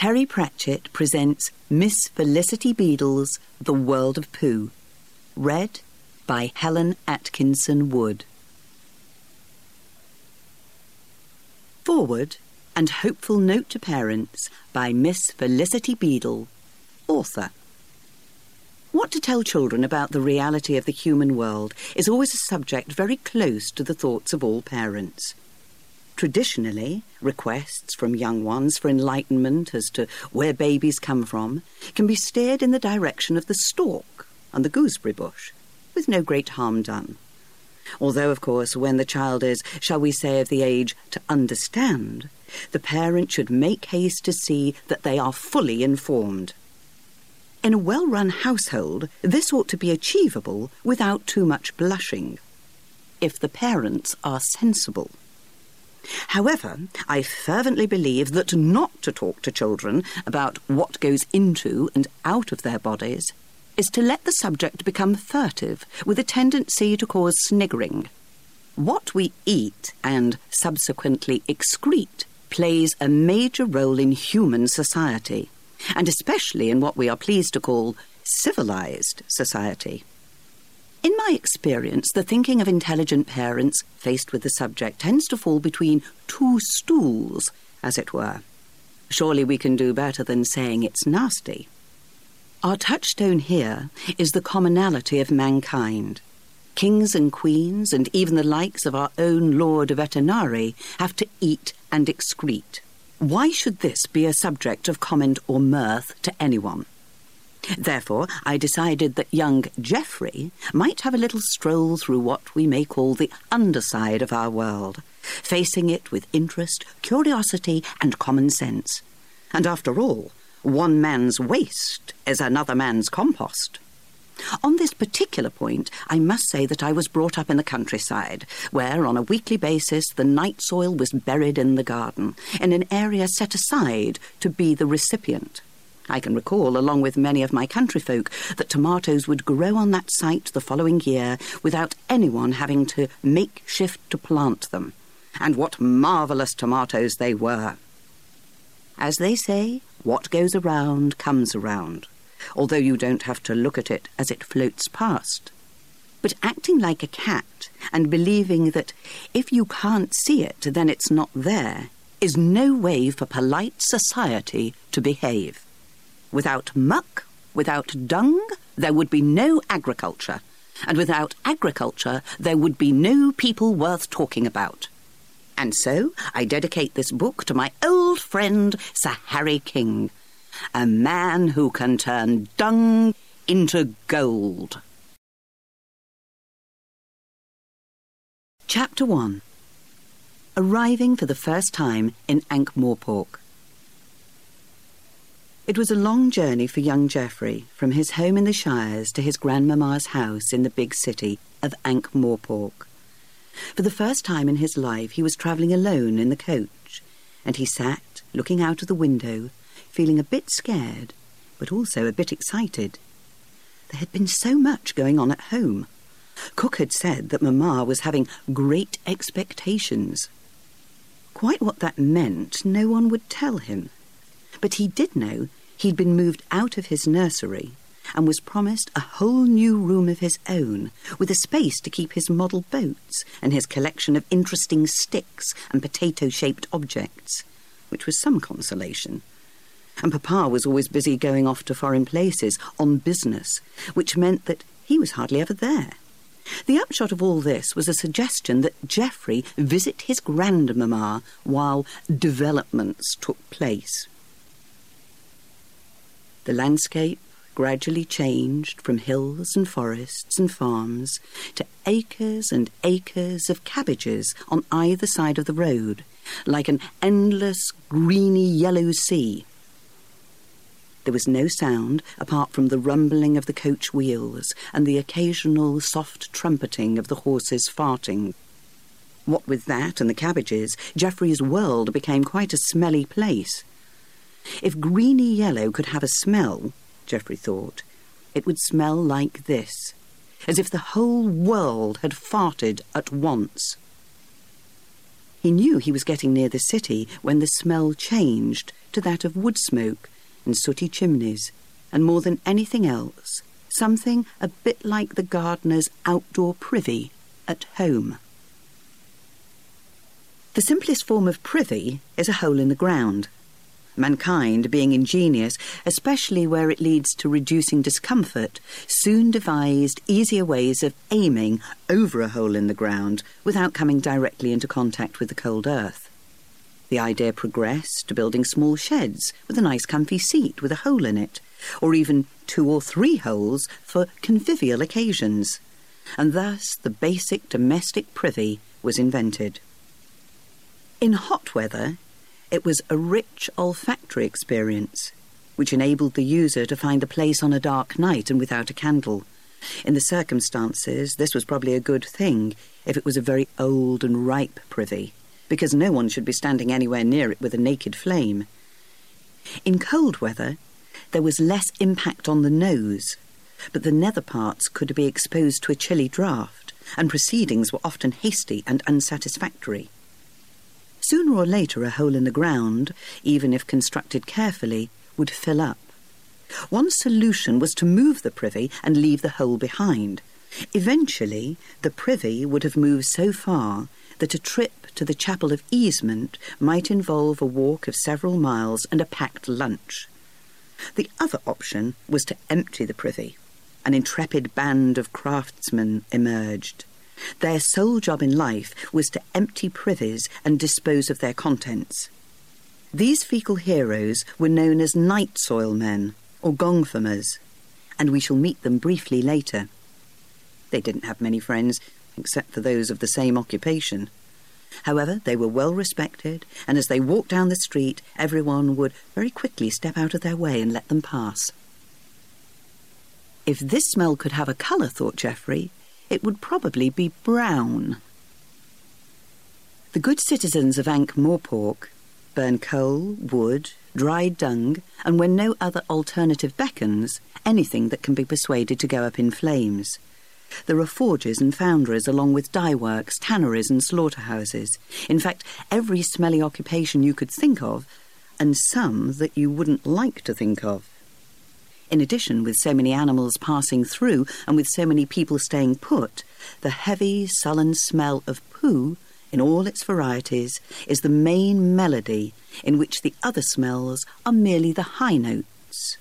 Terry Pratchett presents Miss Felicity Beadle's The World of Pooh, read by Helen Atkinson Wood. Foreword and Hopeful Note to Parents by Miss Felicity Beadle, author. What to tell children about the reality of the human world is always a subject very close to the thoughts of all parents. Traditionally, requests from young ones for enlightenment as to where babies come from can be steered in the direction of the stork and the gooseberry bush, with no great harm done. Although, of course, when the child is, shall we say, of the age to understand, the parent should make haste to see that they are fully informed. In a well-run household, this ought to be achievable without too much blushing, if the parents are sensible. However, I fervently believe that not to talk to children about what goes into and out of their bodies is to let the subject become furtive, with a tendency to cause sniggering. What we eat and subsequently excrete plays a major role in human society, and especially in what we are pleased to call civilized society. In my experience, the thinking of intelligent parents faced with the subject tends to fall between two stools, as it were. Surely we can do better than saying it's nasty. Our touchstone here is the commonality of mankind. Kings and queens, and even the likes of our own Lord Vetinari, have to eat and excrete. Why should this be a subject of comment or mirth to anyone? Therefore, I decided that young Geoffrey might have a little stroll through what we may call the underside of our world, facing it with interest, curiosity, and common sense. And after all, one man's waste is another man's compost. On this particular point, I must say that I was brought up in the countryside, where on a weekly basis the night soil was buried in the garden, in an area set aside to be the recipient. I can recall, along with many of my countryfolk, that tomatoes would grow on that site the following year without anyone having to make shift to plant them. And what marvellous tomatoes they were! As they say, what goes around comes around, although you don't have to look at it as it floats past. But acting like a cat and believing that if you can't see it, then it's not there, is no way for polite society to behave. Without muck, without dung, there would be no agriculture. And without agriculture, there would be no people worth talking about. And so I dedicate this book to my old friend Sir Harry King, a man who can turn dung into gold. Chapter 1. Arriving for the first time in Ankh-Morpork. It was a long journey for young Geoffrey, from his home in the Shires to his grandmamma's house in the big city of Ankh-Morpork. For the first time in his life he was travelling alone in the coach, and he sat, looking out of the window, feeling a bit scared, but also a bit excited. There had been so much going on at home. Cook had said that Mamma was having great expectations. Quite what that meant no one would tell him. But he did know he'd been moved out of his nursery and was promised a whole new room of his own, with a space to keep his model boats and his collection of interesting sticks and potato-shaped objects, which was some consolation. And Papa was always busy going off to foreign places on business, which meant that he was hardly ever there. The upshot of all this was a suggestion that Geoffrey visit his grandmamma while developments took place. The landscape gradually changed from hills and forests and farms to acres and acres of cabbages on either side of the road, like an endless greeny yellow sea. There was no sound apart from the rumbling of the coach wheels and the occasional soft trumpeting of the horses farting. What with that and the cabbages, Geoffrey's world became quite a smelly place. If greeny yellow could have a smell, Geoffrey thought, it would smell like this, as if the whole world had farted at once. He knew he was getting near the city when the smell changed to that of wood smoke and sooty chimneys, and more than anything else, something a bit like the gardener's outdoor privy at home. The simplest form of privy is a hole in the ground. Mankind, being ingenious, especially where it leads to reducing discomfort, soon devised easier ways of aiming over a hole in the ground without coming directly into contact with the cold earth. The idea progressed to building small sheds with a nice comfy seat with a hole in it, or even 2 or 3 holes for convivial occasions. And thus the basic domestic privy was invented. In hot weather, it was a rich olfactory experience, which enabled the user to find a place on a dark night and without a candle. In the circumstances, this was probably a good thing if it was a very old and ripe privy, because no one should be standing anywhere near it with a naked flame. In cold weather, there was less impact on the nose, but the nether parts could be exposed to a chilly draught, and proceedings were often hasty and unsatisfactory. Sooner or later, a hole in the ground, even if constructed carefully, would fill up. One solution was to move the privy and leave the hole behind. Eventually, the privy would have moved so far that a trip to the chapel of easement might involve a walk of several miles and a packed lunch. The other option was to empty the privy. An intrepid band of craftsmen emerged. Their sole job in life was to empty privies and dispose of their contents. These fecal heroes were known as night soil men, or gongfamers, and we shall meet them briefly later. They didn't have many friends, except for those of the same occupation. However, they were well respected, and as they walked down the street, everyone would very quickly step out of their way and let them pass. If this smell could have a colour, thought Geoffrey, it would probably be brown. The good citizens of Ankh-Morpork burn coal, wood, dried dung, and when no other alternative beckons, anything that can be persuaded to go up in flames. There are forges and foundries along with dye works, tanneries and slaughterhouses. In fact, every smelly occupation you could think of, and some that you wouldn't like to think of. In addition, with so many animals passing through and with so many people staying put, the heavy, sullen smell of poo, in all its varieties, is the main melody in which the other smells are merely the high notes.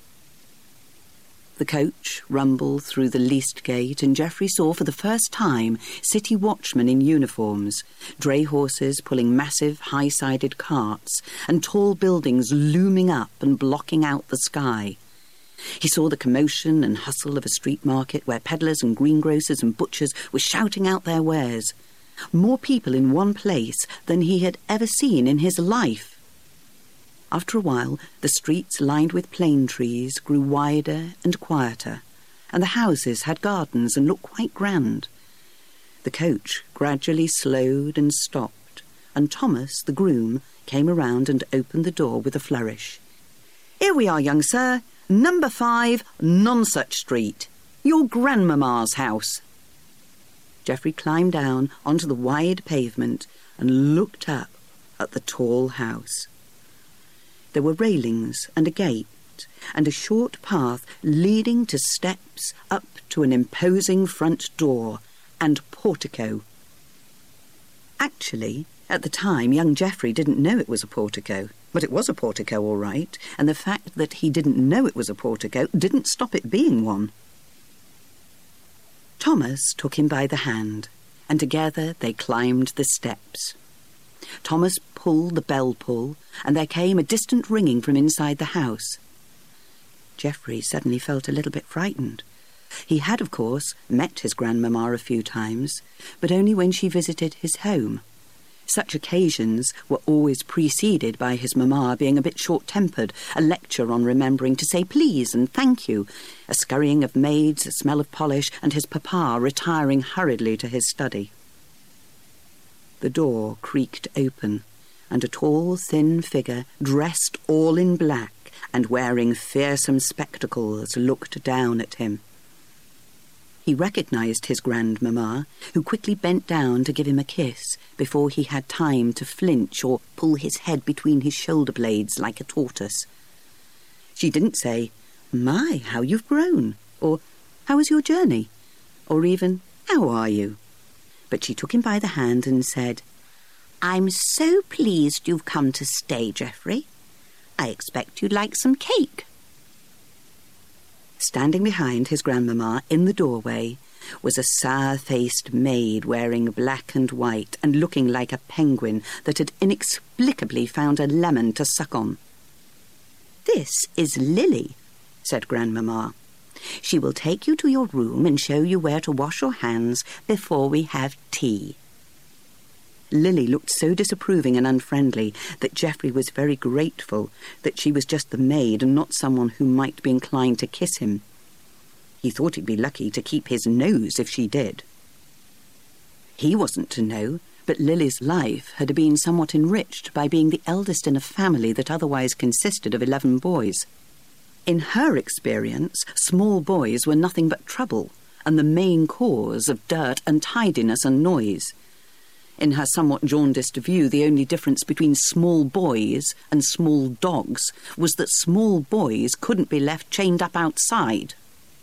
The coach rumbled through the least gate, and Geoffrey saw for the first time city watchmen in uniforms, dray horses pulling massive high-sided carts, and tall buildings looming up and blocking out the sky. He saw the commotion and hustle of a street market where peddlers and greengrocers and butchers were shouting out their wares. More people in one place than he had ever seen in his life. After a while, the streets lined with plane trees grew wider and quieter, and the houses had gardens and looked quite grand. The coach gradually slowed and stopped, and Thomas, the groom, came around and opened the door with a flourish. "Here we are, young sir. Number 5, Nonsuch Street. Your grandmamma's house." Geoffrey climbed down onto the wide pavement and looked up at the tall house. There were railings and a gate and a short path leading to steps up to an imposing front door and portico. Actually, at the time, young Geoffrey didn't know it was a portico. But it was a portico, all right, and the fact that he didn't know it was a portico didn't stop it being one. Thomas took him by the hand, and together they climbed the steps. Thomas pulled the bell pull, and there came a distant ringing from inside the house. Geoffrey suddenly felt a little bit frightened. He had, of course, met his grandmamma a few times, but only when she visited his home. Such occasions were always preceded by his mamma being a bit short-tempered, a lecture on remembering to say please and thank you, a scurrying of maids, a smell of polish, and his papa retiring hurriedly to his study. The door creaked open, and a tall, thin figure, dressed all in black and wearing fearsome spectacles, looked down at him. He recognised his grandmamma, who quickly bent down to give him a kiss before he had time to flinch or pull his head between his shoulder blades like a tortoise. She didn't say, "My, how you've grown," or "How was your journey?" or even, "How are you?" But she took him by the hand and said, "I'm so pleased you've come to stay, Geoffrey. I expect you'd like some cake." Standing behind his grandmamma in the doorway was a sour-faced maid wearing black and white and looking like a penguin that had inexplicably found a lemon to suck on. "This is Lily," said Grandmamma. "She will take you to your room and show you where to wash your hands before we have tea." Lily looked so disapproving and unfriendly that Geoffrey was very grateful that she was just the maid and not someone who might be inclined to kiss him. He thought he'd be lucky to keep his nose if she did. He wasn't to know, but Lily's life had been somewhat enriched by being the eldest in a family that otherwise consisted of 11 boys. In her experience, small boys were nothing but trouble and the main cause of dirt and tidiness and noise. In her somewhat jaundiced view, the only difference between small boys and small dogs was that small boys couldn't be left chained up outside.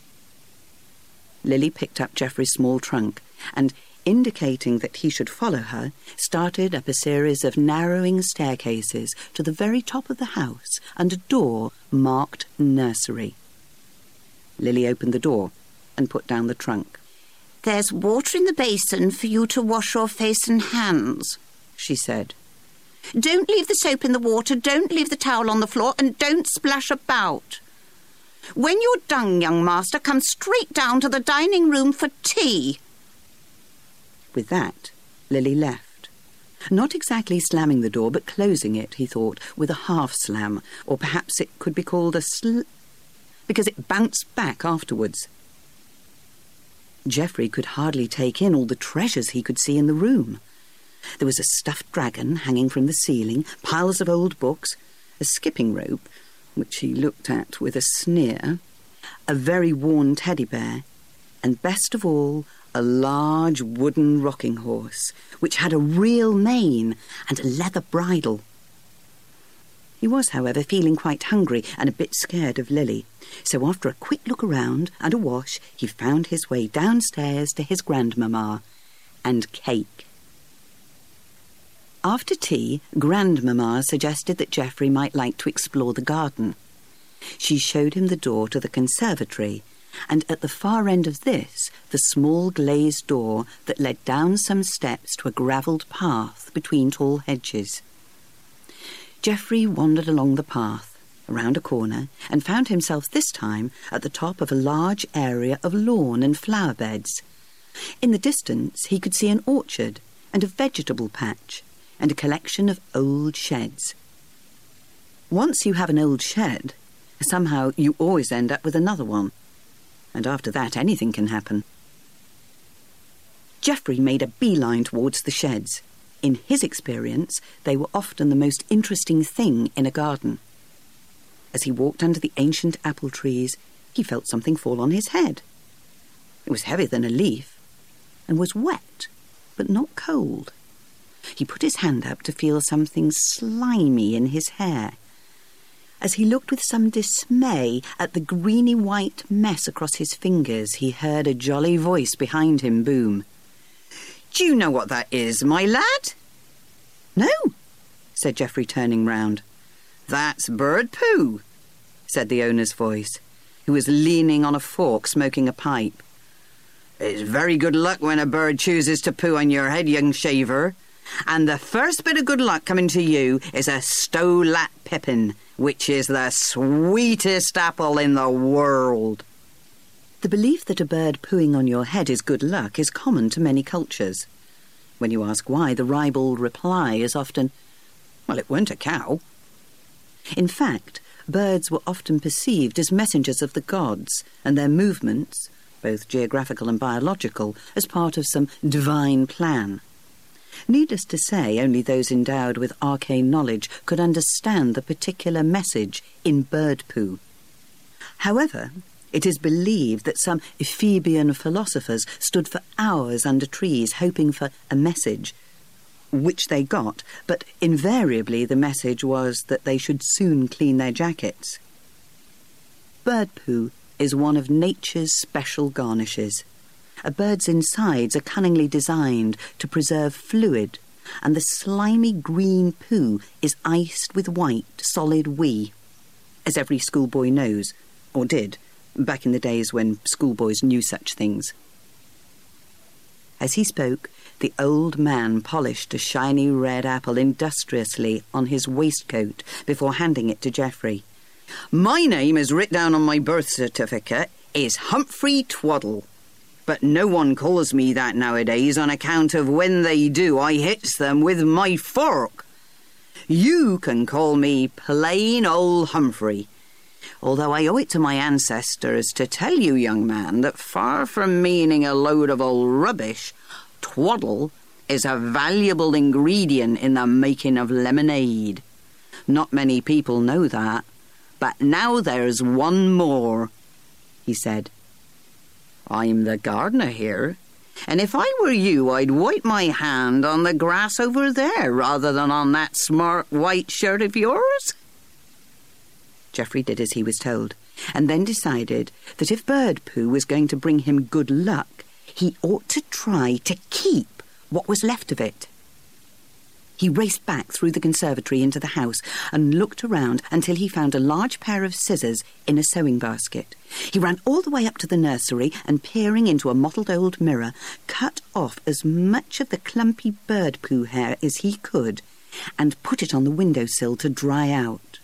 Lily picked up Geoffrey's small trunk and, indicating that he should follow her, started up a series of narrowing staircases to the very top of the house and a door marked nursery. Lily opened the door and put down the trunk. "There's water in the basin for you to wash your face and hands," she said. "Don't leave the soap in the water, don't leave the towel on the floor, and don't splash about. When you're done, young master, come straight down to the dining room for tea." With that, Lily left. Not exactly slamming the door, but closing it, he thought, with a half-slam, or perhaps it could be called a because it bounced back afterwards. Geoffrey could hardly take in all the treasures he could see in the room. There was a stuffed dragon hanging from the ceiling, piles of old books, a skipping rope, which he looked at with a sneer, a very worn teddy bear, and best of all, a large wooden rocking horse, which had a real mane and a leather bridle. He was, however, feeling quite hungry and a bit scared of Lily, so after a quick look around and a wash, he found his way downstairs to his grandmamma and cake. After tea, Grandmamma suggested that Geoffrey might like to explore the garden. She showed him the door to the conservatory, and at the far end of this, the small glazed door that led down some steps to a gravelled path between tall hedges. Geoffrey wandered along the path, around a corner, and found himself this time at the top of a large area of lawn and flower beds. In the distance, he could see an orchard and a vegetable patch, and a collection of old sheds. Once you have an old shed, somehow you always end up with another one. And after that, anything can happen. Geoffrey made a beeline towards the sheds. In his experience, they were often the most interesting thing in a garden. As he walked under the ancient apple trees, he felt something fall on his head. It was heavier than a leaf, and was wet, but not cold. He put his hand up to feel something slimy in his hair. As he looked with some dismay at the greeny-white mess across his fingers, he heard a jolly voice behind him boom. "Do you know what that is, my lad?" "No," said Geoffrey, turning round. "That's bird poo," said the owner's voice, who was leaning on a fork smoking a pipe. "It's very good luck when a bird chooses to poo on your head, young shaver. And the first bit of good luck coming to you is a Stolat pippin, which is the sweetest apple in the world." The belief that a bird pooing on your head is good luck is common to many cultures. When you ask why, the ribald reply is often, "Well, it weren't a cow." In fact, birds were often perceived as messengers of the gods, and their movements, both geographical and biological, as part of some divine plan. Needless to say, only those endowed with arcane knowledge could understand the particular message in bird poo. However, It is believed that some Ephebian philosophers stood for hours under trees hoping for a message, which they got, but invariably the message was that they should soon clean their jackets. Bird poo is one of nature's special garnishes. A bird's insides are cunningly designed to preserve fluid, and the slimy green poo is iced with white, solid wee, as every schoolboy knows, or did, back in the days when schoolboys knew such things. As he spoke, the old man polished a shiny red apple industriously on his waistcoat before handing it to Geoffrey. "My name, as writ down on my birth certificate, is Humphrey Twaddle. But no one calls me that nowadays on account of when they do I hits them with my fork. You can call me plain old Humphrey, although I owe it to my ancestors to tell you, young man, that far from meaning a load of old rubbish, twaddle is a valuable ingredient in the making of lemonade. Not many people know that, but now there's one more," he said. "I'm the gardener here, and if I were you, I'd wipe my hand on the grass over there rather than on that smart white shirt of yours." Geoffrey did as he was told, and then decided that if bird poo was going to bring him good luck, he ought to try to keep what was left of it. He raced back through the conservatory into the house and looked around until he found a large pair of scissors in a sewing basket. He ran all the way up to the nursery and, peering into a mottled old mirror, cut off as much of the clumpy bird poo hair as he could and put it on the windowsill to dry out.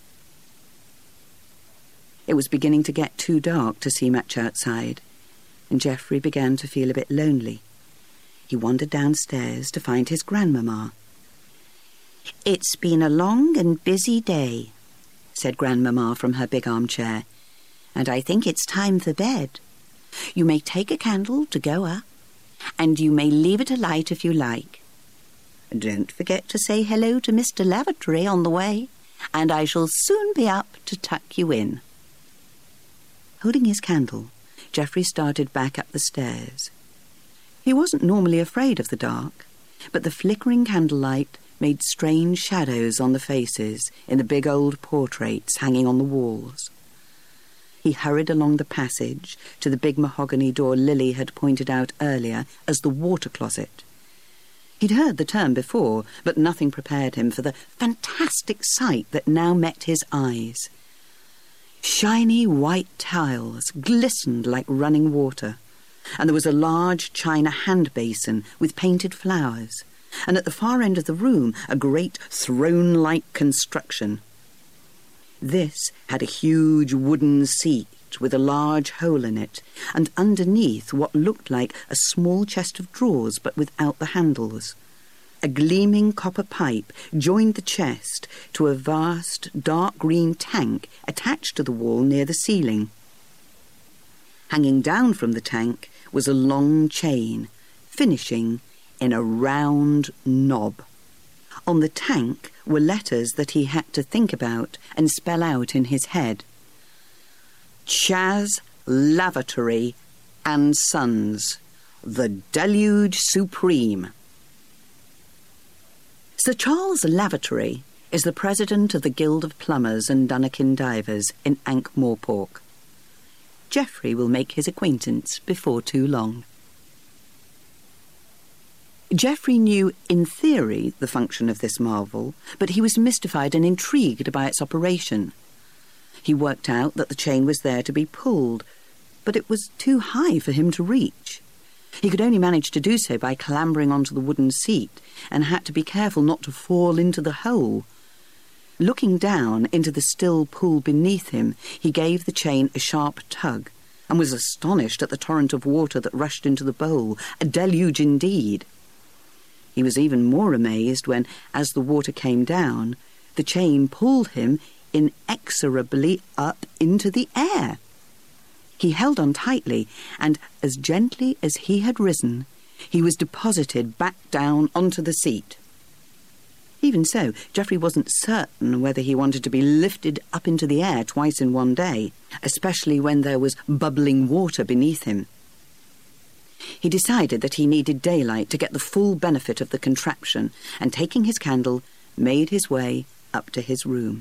It was beginning to get too dark to see much outside, and Geoffrey began to feel a bit lonely. He wandered downstairs to find his grandmamma. "It's been a long and busy day," said Grandmamma from her big armchair, "and I think it's time for bed. You may take a candle to go up, and you may leave it alight if you like. Don't forget to say hello to Mr. Lavatory on the way, and I shall soon be up to tuck you in." Holding his candle, Geoffrey started back up the stairs. He wasn't normally afraid of the dark, but the flickering candlelight made strange shadows on the faces in the big old portraits hanging on the walls. He hurried along the passage to the big mahogany door Lily had pointed out earlier as the water closet. He'd heard the term before, but nothing prepared him for the fantastic sight that now met his eyes. Shiny white tiles glistened like running water, and there was a large china hand basin with painted flowers, and at the far end of the room a great throne-like construction. This had a huge wooden seat with a large hole in it, and underneath what looked like a small chest of drawers but without the handles. A gleaming copper pipe joined the chest to a vast dark green tank attached to the wall near the ceiling. Hanging down from the tank was a long chain, finishing in a round knob. On the tank were letters that he had to think about and spell out in his head. Chas Lavatory and Sons, the Deluge Supreme. Sir Charles Lavatory is the president of the Guild of Plumbers and Dunnikin Divers in Ankh-Morpork. Geoffrey will make his acquaintance before too long. Geoffrey knew, in theory, the function of this marvel, but he was mystified and intrigued by its operation. He worked out that the chain was there to be pulled, but it was too high for him to reach. He could only manage to do so by clambering onto the wooden seat and had to be careful not to fall into the hole. Looking down into the still pool beneath him, he gave the chain a sharp tug and was astonished at the torrent of water that rushed into the bowl, a deluge indeed. He was even more amazed when, as the water came down, the chain pulled him inexorably up into the air. He held on tightly, and as gently as he had risen, he was deposited back down onto the seat. Even so, Geoffrey wasn't certain whether he wanted to be lifted up into the air twice in one day, especially when there was bubbling water beneath him. He decided that he needed daylight to get the full benefit of the contraption, and taking his candle, made his way up to his room.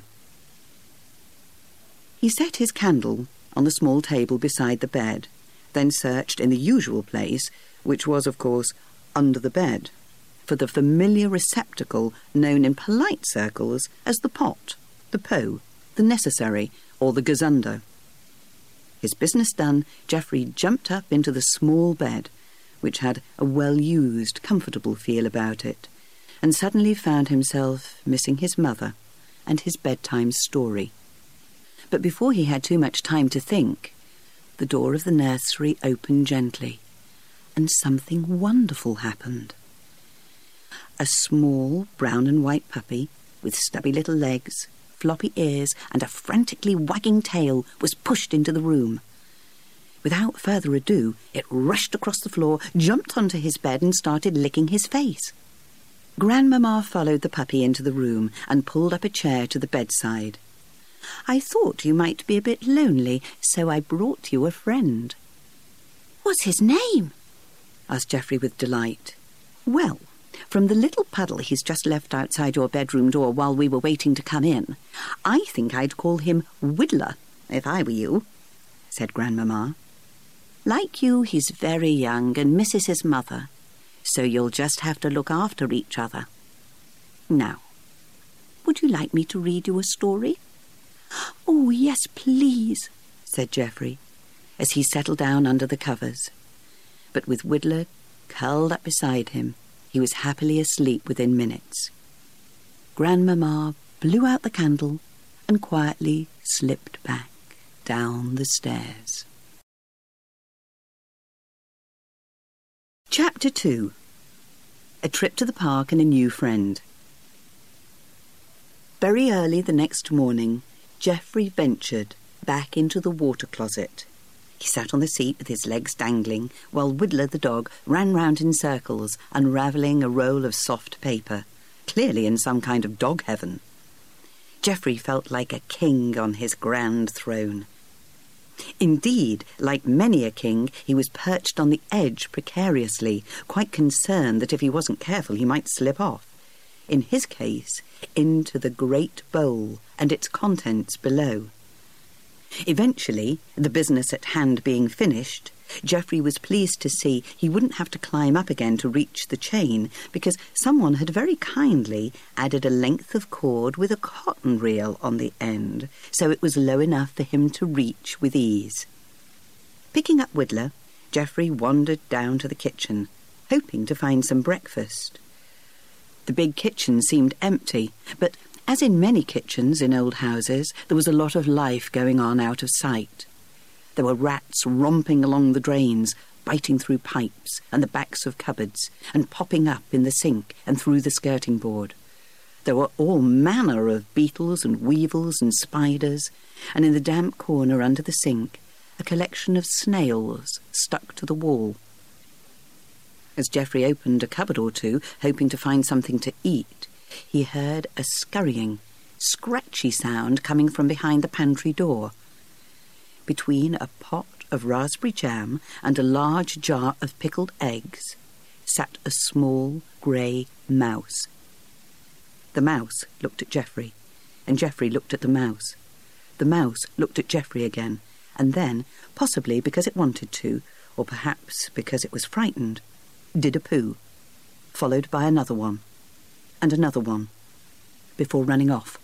He set his candle on the small table beside the bed, then searched in the usual place, which was, of course, under the bed, for the familiar receptacle known in polite circles as the pot, the pot, the necessary, or the gazunder. His business done, Geoffrey jumped up into the small bed, which had a well-used, comfortable feel about it, and suddenly found himself missing his mother and his bedtime story. But before he had too much time to think, the door of the nursery opened gently, and something wonderful happened. A small brown and white puppy, with stubby little legs, floppy ears, and a frantically wagging tail, was pushed into the room. Without further ado, it rushed across the floor, jumped onto his bed, and started licking his face. Grandmamma followed the puppy into the room and pulled up a chair to the bedside. "I thought you might be a bit lonely, so I brought you a friend." "What's his name?" asked Geoffrey with delight. "Well, from the little puddle he's just left outside your bedroom door while we were waiting to come in, I think I'd call him Whittler, if I were you," said Grandmamma. "Like you, he's very young and misses his mother, so you'll just have to look after each other. Now, would you like me to read you a story?" "Oh, yes, please," said Geoffrey, as he settled down under the covers. But with Whittler curled up beside him, he was happily asleep within minutes. Grandmamma blew out the candle and quietly slipped back down the stairs. Chapter 2. A trip to the park and a new friend. Very early the next morning, Geoffrey ventured back into the water closet. He sat on the seat with his legs dangling, while Whittler the dog ran round in circles, unravelling a roll of soft paper, clearly in some kind of dog heaven. Geoffrey felt like a king on his grand throne. Indeed, like many a king, he was perched on the edge precariously, quite concerned that if he wasn't careful he might slip off. In his case, into the great bowl and its contents below. Eventually, the business at hand being finished, Geoffrey was pleased to see he wouldn't have to climb up again to reach the chain, because someone had very kindly added a length of cord with a cotton reel on the end, so it was low enough for him to reach with ease. Picking up Whittler, Geoffrey wandered down to the kitchen, hoping to find some breakfast. The big kitchen seemed empty, but as in many kitchens in old houses, there was a lot of life going on out of sight. There were rats romping along the drains, biting through pipes and the backs of cupboards, and popping up in the sink and through the skirting board. There were all manner of beetles and weevils and spiders, and in the damp corner under the sink, a collection of snails stuck to the wall. As Geoffrey opened a cupboard or two, hoping to find something to eat, he heard a scurrying, scratchy sound coming from behind the pantry door. Between a pot of raspberry jam and a large jar of pickled eggs sat a small grey mouse. The mouse looked at Geoffrey, and Geoffrey looked at the mouse. The mouse looked at Geoffrey again, and then, possibly because it wanted to, or perhaps because it was frightened, did a poo, followed by another one, and another one, before running off.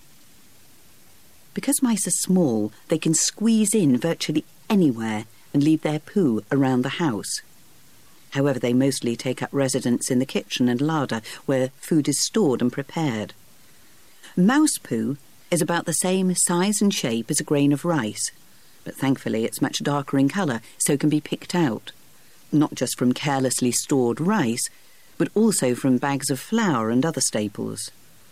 Because mice are small, they can squeeze in virtually anywhere and leave their poo around the house. However, they mostly take up residence in the kitchen and larder, where food is stored and prepared. Mouse poo is about the same size and shape as a grain of rice, but thankfully it's much darker in colour, so can be picked out, not just from carelessly stored rice, but also from bags of flour and other staples.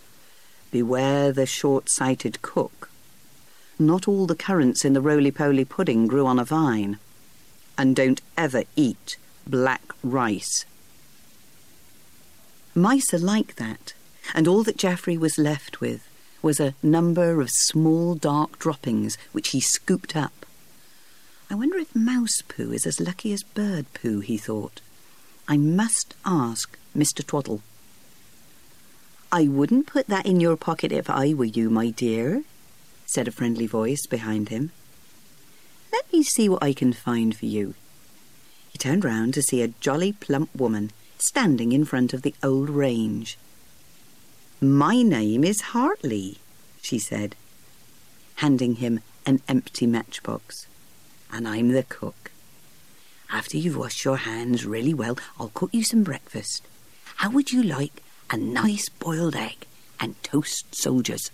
Beware the short-sighted cook. Not all the currants in the roly-poly pudding grew on a vine. And don't ever eat black rice. Mice are like that, and all that Geoffrey was left with was a number of small dark droppings which he scooped up. I wonder if mouse poo is as lucky as bird poo, he thought. I must ask Mr. Twaddle. I wouldn't put that in your pocket if I were you, my dear, said a friendly voice behind him. Let me see what I can find for you. He turned round to see a jolly plump woman standing in front of the old range. My name is Hartley, she said, handing him an empty matchbox. And I'm the cook. After you've washed your hands really well, I'll cook you some breakfast. How would you like a nice boiled egg and toast soldiers?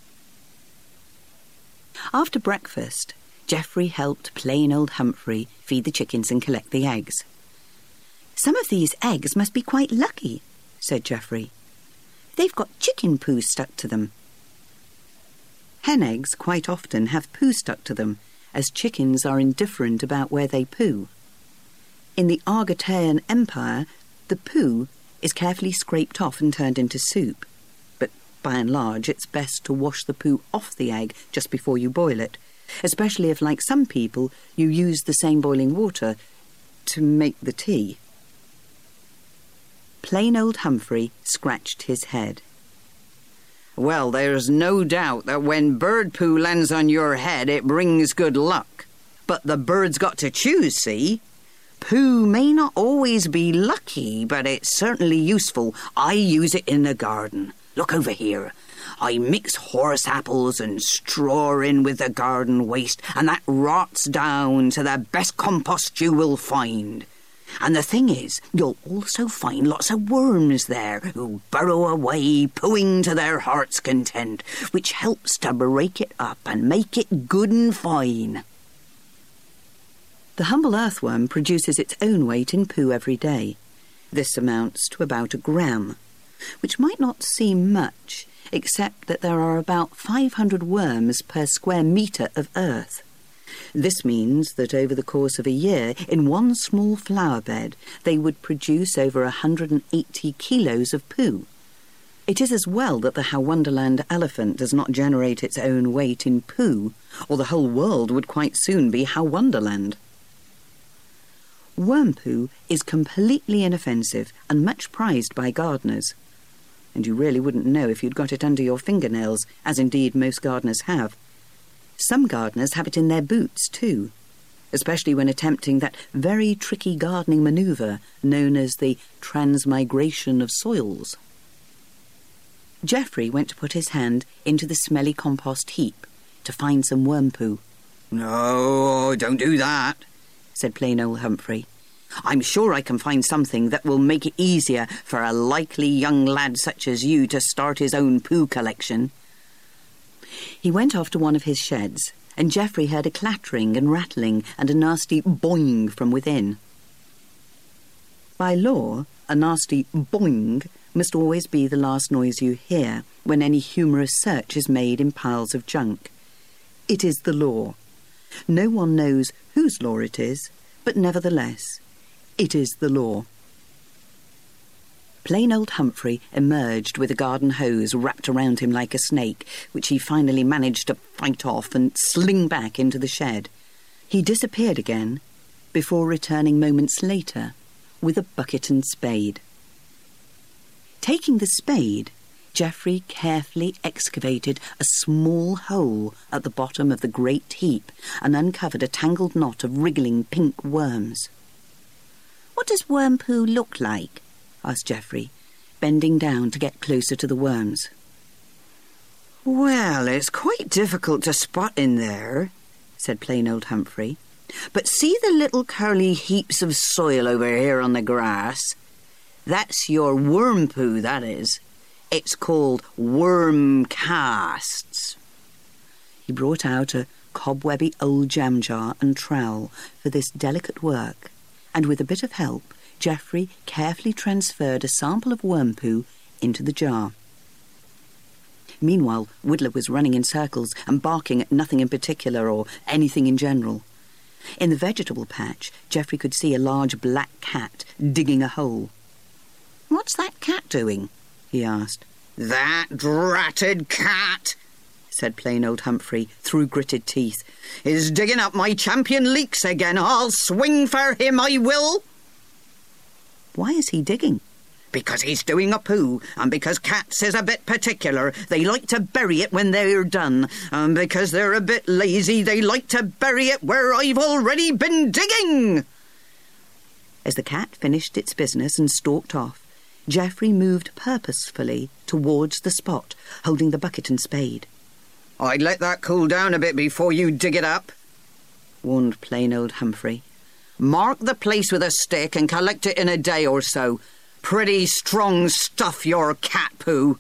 After breakfast, Geoffrey helped plain old Humphrey feed the chickens and collect the eggs. Some of these eggs must be quite lucky, said Geoffrey. They've got chicken poo stuck to them. Hen eggs quite often have poo stuck to them, as chickens are indifferent about where they poo. In the Argotean Empire, the poo is carefully scraped off and turned into soup. But by and large, it's best to wash the poo off the egg just before you boil it, especially if, like some people, you use the same boiling water to make the tea. Plain old Humphrey scratched his head. Well, there's no doubt that when bird poo lands on your head, it brings good luck. But the bird's got to choose, see? Poo may not always be lucky, but it's certainly useful. I use it in the garden. Look over here. I mix horse apples and straw in with the garden waste, and that rots down to the best compost you will find. And the thing is, you'll also find lots of worms there who burrow away, pooing to their heart's content, which helps to break it up and make it good and fine. The humble earthworm produces its own weight in poo every day. This amounts to about 1 gram, which might not seem much, except that there are about 500 worms per square metre of earth. This means that over the course of a year, in one small flower bed, they would produce over 180 kilos of poo. It is as well that the Howonderland elephant does not generate its own weight in poo, or the whole world would quite soon be Howonderland. Worm poo is completely inoffensive and much prized by gardeners. And you really wouldn't know if you'd got it under your fingernails, as indeed most gardeners have. Some gardeners have it in their boots too, especially when attempting that very tricky gardening manoeuvre known as the transmigration of soils. Geoffrey went to put his hand into the smelly compost heap to find some worm poo. No, don't do that, said plain old Humphrey. I'm sure I can find something that will make it easier for a likely young lad such as you to start his own poo collection. He went off to one of his sheds, and Geoffrey heard a clattering and rattling and a nasty boing from within. By law, a nasty boing must always be the last noise you hear when any humorous search is made in piles of junk. It is the law. No one knows whose law it is, but nevertheless, it is the law. Plain old Humphrey emerged with a garden hose wrapped around him like a snake, which he finally managed to fight off and sling back into the shed. He disappeared again, before returning moments later with a bucket and spade. Taking the spade, Geoffrey carefully excavated a small hole at the bottom of the great heap and uncovered a tangled knot of wriggling pink worms. "What does worm poo look like?" asked Geoffrey, bending down to get closer to the worms. "Well, it's quite difficult to spot in there," said plain old Humphrey. "But see the little curly heaps of soil over here on the grass? That's your worm poo, that is. It's called worm casts." He brought out a cobwebby old jam jar and trowel for this delicate work, and with a bit of help, Geoffrey carefully transferred a sample of worm poo into the jar. Meanwhile, Woodler was running in circles and barking at nothing in particular or anything in general. In the vegetable patch, Geoffrey could see a large black cat digging a hole. "What's that cat doing?" he asked. "That dratted cat," said plain old Humphrey through gritted teeth, "is digging up my champion leeks again. I'll swing for him, I will." Why is he digging? Because he's doing a poo, and because cats is a bit particular. They like to bury it when they're done, and because they're a bit lazy, they like to bury it where I've already been digging. As the cat finished its business and stalked off, Geoffrey moved purposefully towards the spot, holding the bucket and spade. "I'd let that cool down a bit before you dig it up," warned plain old Humphrey. "Mark the place with a stick and collect it in a day or so. Pretty strong stuff, your cat poo."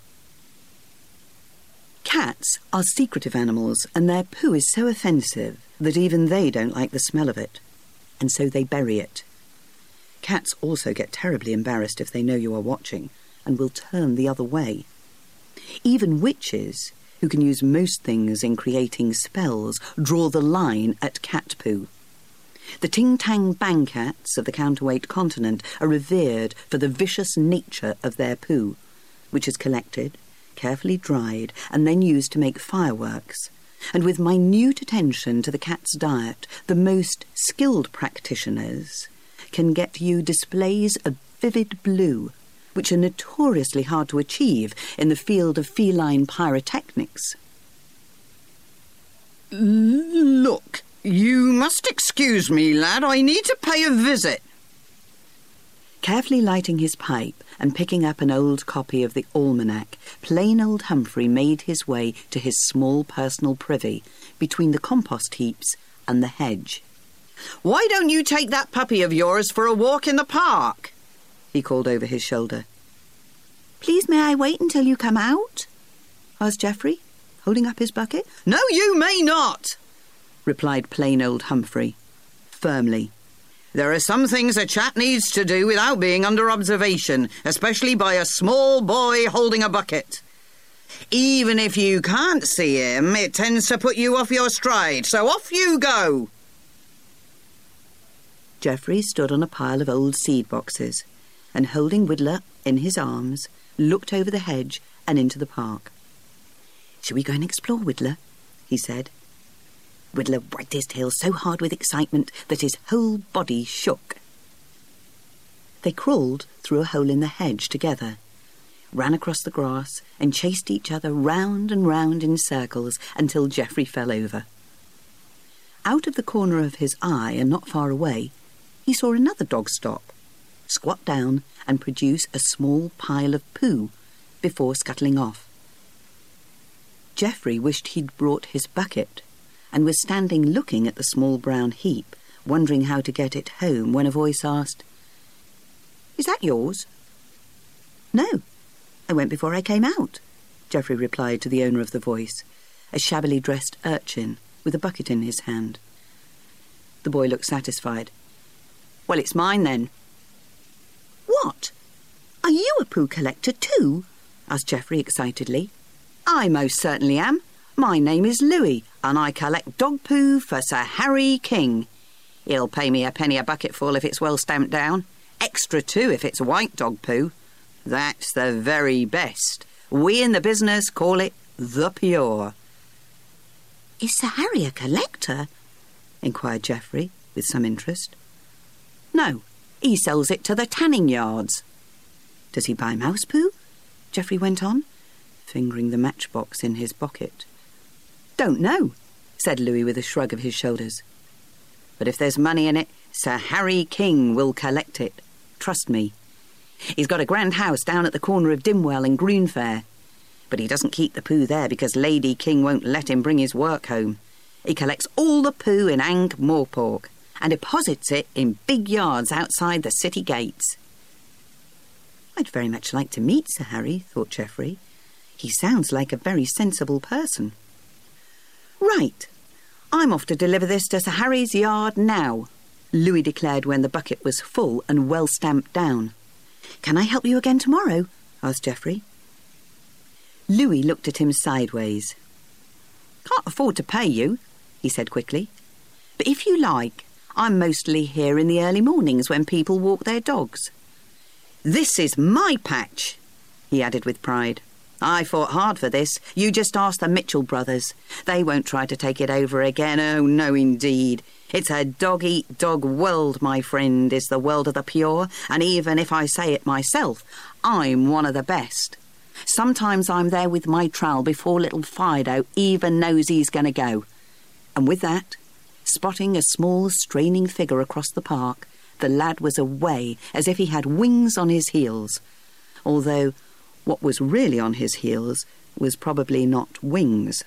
Cats are secretive animals, and their poo is so offensive that even they don't like the smell of it, and so they bury it. Cats also get terribly embarrassed if they know you are watching, and will turn the other way. Even witches, who can use most things in creating spells, draw the line at cat poo. The ting-tang-bang cats of the counterweight continent are revered for the vicious nature of their poo, which is collected, carefully dried, and then used to make fireworks. And with minute attention to the cat's diet, the most skilled practitioners can get you displays of vivid blue, which are notoriously hard to achieve in the field of feline pyrotechnics. "Look, you must excuse me, lad. I need to pay a visit." Carefully lighting his pipe and picking up an old copy of the Almanac, plain old Humphrey made his way to his small personal privy between the compost heaps and the hedge. "Why don't you take that puppy of yours for a walk in the park?" he called over his shoulder. "Please may I wait until you come out?" asked Geoffrey, holding up his bucket. "No, you may not," replied plain old Humphrey, firmly. "There are some things a chap needs to do without being under observation, especially by a small boy holding a bucket. Even if you can't see him, it tends to put you off your stride, so off you go." Geoffrey stood on a pile of old seed boxes and, holding Widdler in his arms, looked over the hedge and into the park. "Shall we go and explore, Widdler?" he said. Widdler wagged his tail so hard with excitement that his whole body shook. They crawled through a hole in the hedge together, ran across the grass and chased each other round and round in circles until Geoffrey fell over. Out of the corner of his eye and not far away, he saw another dog stop, squat down and produce a small pile of poo before scuttling off. Geoffrey wished he'd brought his bucket and was standing looking at the small brown heap, wondering how to get it home, when a voice asked, "Is that yours?" "No, I went before I came out," Geoffrey replied to the owner of the voice, a shabbily dressed urchin with a bucket in his hand. The boy looked satisfied. "Well, it's mine then." "What? Are you a poo collector too?" asked Geoffrey excitedly. "I most certainly am. My name is Louis, and I collect dog poo for Sir Harry King. He'll pay me a penny a bucketful if it's well stamped down. Extra too if it's white dog poo. That's the very best. We in the business call it the pure." "Is Sir Harry a collector?" inquired Geoffrey with some interest. "No, he sells it to the tanning yards." "Does he buy mouse poo?" Geoffrey went on, fingering the matchbox in his pocket. "Don't know," said Louis with a shrug of his shoulders. "But if there's money in it, Sir Harry King will collect it. Trust me. He's got a grand house down at the corner of Dimwell and Greenfair. But he doesn't keep the poo there because Lady King won't let him bring his work home. He collects all the poo in Ankh-Morpork and deposits it in big yards outside the city gates." "I'd very much like to meet Sir Harry," thought Geoffrey. "He sounds like a very sensible person." "Right, I'm off to deliver this to Sir Harry's yard now," Louis declared when the bucket was full and well stamped down. "Can I help you again tomorrow?" asked Geoffrey. Louis looked at him sideways. "Can't afford to pay you," he said quickly. "But if you like, I'm mostly here in the early mornings when people walk their dogs. This is my patch," he added with pride. I fought hard for this. You just ask the Mitchell brothers. They won't try to take it over again. Oh, no, indeed. It's a dog-eat-dog world, my friend, is the world of the pure, and even if I say it myself, I'm one of the best. Sometimes I'm there with my trowel before little Fido even knows he's going to go. And with that, spotting a small, straining figure across the park, the lad was away as if he had wings on his heels, although what was really on his heels was probably not wings.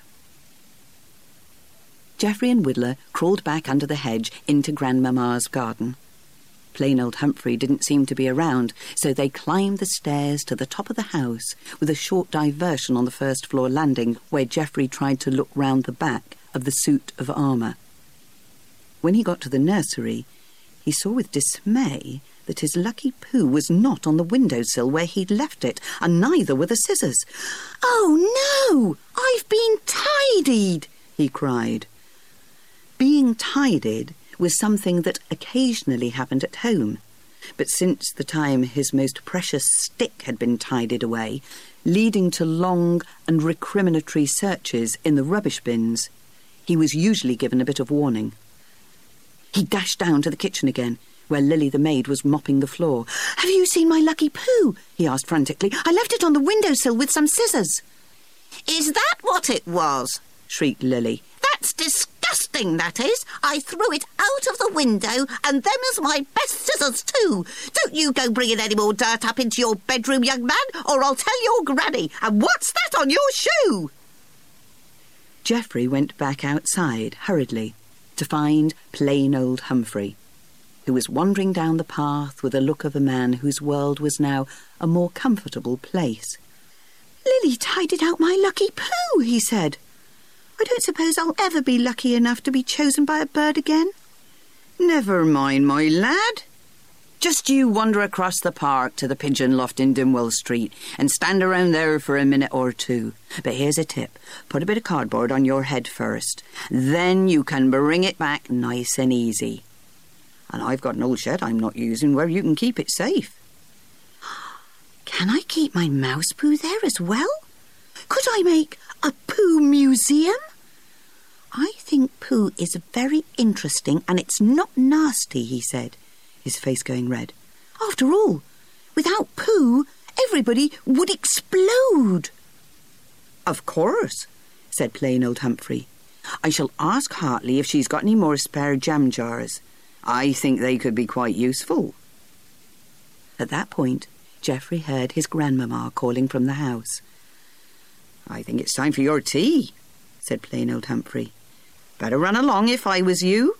Geoffrey and Widdler crawled back under the hedge into Grandmamma's garden. Plain old Humphrey didn't seem to be around, so they climbed the stairs to the top of the house with a short diversion on the first-floor landing where Geoffrey tried to look round the back of the suit of armour. When he got to the nursery, he saw with dismay that his lucky Pooh was not on the windowsill where he'd left it, and neither were the scissors. "Oh, no! I've been tidied!" he cried. Being tidied was something that occasionally happened at home, but since the time his most precious stick had been tidied away, leading to long and recriminatory searches in the rubbish bins, he was usually given a bit of warning. He dashed down to the kitchen again, where Lily the maid was mopping the floor. "Have you seen my lucky Pooh?" he asked frantically. "I left it on the windowsill with some scissors." "Is that what it was?" shrieked Lily. "That's disgusting, that is. I threw it out of the window, and them is my best scissors too. Don't you go bringing any more dirt up into your bedroom, young man, or I'll tell your granny. And what's that on your shoe?" Geoffrey went back outside hurriedly to find plain old Humphrey, who was wandering down the path with the look of a man whose world was now a more comfortable place. "Lily tidied out my lucky Pooh," he said. "I don't suppose I'll ever be lucky enough to be chosen by a bird again." "Never mind, my lad. Just you wander across the park to the pigeon loft in Dimwell Street and stand around there for a minute or two. But here's a tip. Put a bit of cardboard on your head first. Then you can bring it back nice and easy. And I've got an old shed I'm not using where you can keep it safe." "Can I keep my mouse Pooh there as well? Could I make a Pooh museum? I think Pooh is very interesting and it's not nasty," he said, his face going red. "After all, without Pooh, everybody would explode." "Of course," said plain old Humphrey. "I shall ask Hartley if she's got any more spare jam jars. I think they could be quite useful." At that point, Geoffrey heard his grandmamma calling from the house. "I think it's time for your tea," said plain old Humphrey. "Better run along if I was you."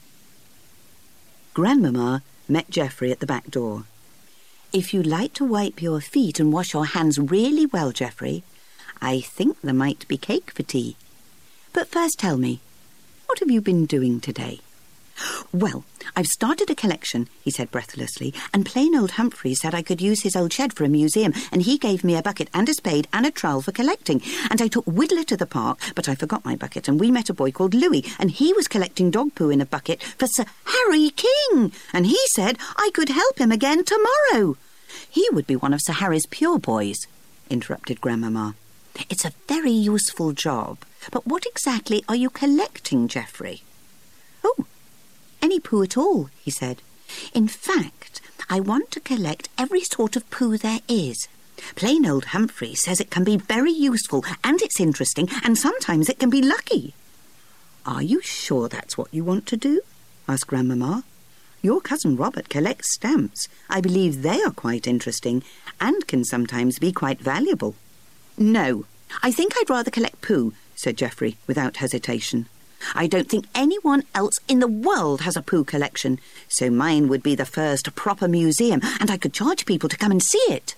Grandmamma met Geoffrey at the back door. "If you'd like to wipe your feet and wash your hands really well, Geoffrey, I think there might be cake for tea. But first tell me, what have you been doing today?" "Well, I've started a collection," he said breathlessly, "and plain old Humphrey said I could use his old shed for a museum, and he gave me a bucket and a spade and a trowel for collecting. And I took Widdler to the park, but I forgot my bucket, and we met a boy called Louis, and he was collecting dog poo in a bucket for Sir Harry King, and he said I could help him again tomorrow." "He would be one of Sir Harry's pure boys," interrupted Grandmamma. "It's a very useful job, but what exactly are you collecting, Geoffrey?" "Oh, any poo at all," he said. "In fact, I want to collect every sort of poo there is. Plain old Humphrey says it can be very useful and it's interesting and sometimes it can be lucky." "Are you sure that's what you want to do?" asked Grandmamma. "Your cousin Robert collects stamps. I believe they are quite interesting and can sometimes be quite valuable." "No, I think I'd rather collect poo," said Geoffrey without hesitation. "I don't think anyone else in the world has a poo collection, so mine would be the first proper museum, and I could charge people to come and see it."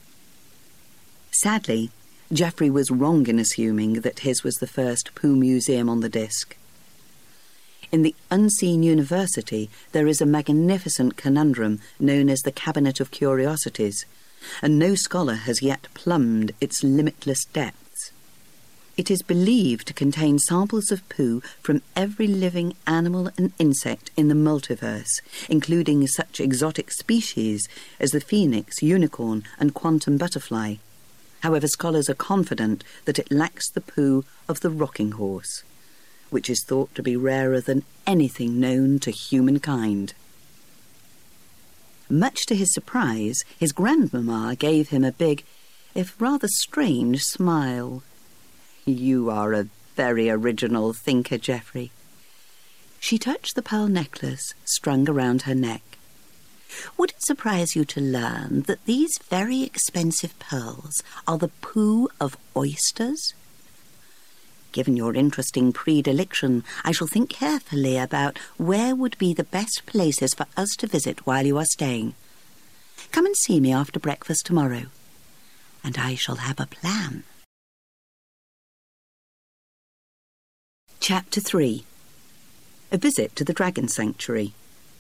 Sadly, Geoffrey was wrong in assuming that his was the first poo museum on the disc. In the Unseen University, there is a magnificent conundrum known as the Cabinet of Curiosities, and no scholar has yet plumbed its limitless depths. It is believed to contain samples of poo from every living animal and insect in the multiverse, including such exotic species as the phoenix, unicorn, and quantum butterfly. However, scholars are confident that it lacks the poo of the rocking horse, which is thought to be rarer than anything known to humankind. Much to his surprise, his grandmamma gave him a big, if rather strange, smile. "You are a very original thinker, Geoffrey." She touched the pearl necklace strung around her neck. "Would it surprise you to learn that these very expensive pearls are the poo of oysters? Given your interesting predilection, I shall think carefully about where would be the best places for us to visit while you are staying. Come and see me after breakfast tomorrow, and I shall have a plan." Chapter 3. A visit to the Dragon Sanctuary.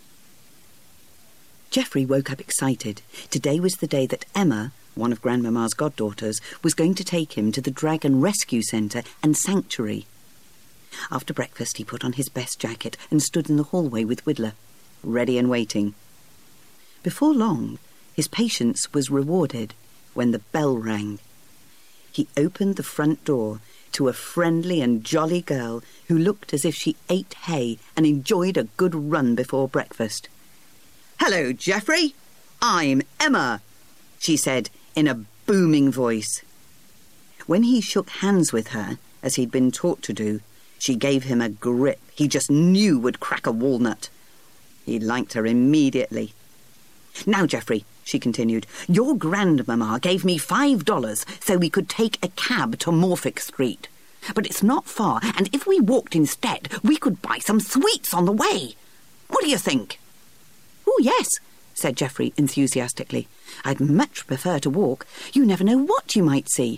Geoffrey woke up excited. Today was the day that Emma, one of Grandmamma's goddaughters, was going to take him to the Dragon Rescue Centre and Sanctuary. After breakfast, he put on his best jacket and stood in the hallway with Widdler, ready and waiting. Before long, his patience was rewarded when the bell rang. He opened the front door to a friendly and jolly girl who looked as if she ate hay and enjoyed a good run before breakfast. "Hello, Geoffrey. I'm Emma," she said in a booming voice. When he shook hands with her, as he'd been taught to do, she gave him a grip he just knew would crack a walnut. He liked her immediately. "Now, Geoffrey," she continued, "your grandmamma gave me $5 so we could take a cab to Morphic Street. But it's not far, and if we walked instead, we could buy some sweets on the way. What do you think?" "Oh, yes," said Geoffrey enthusiastically. "I'd much prefer to walk. You never know what you might see."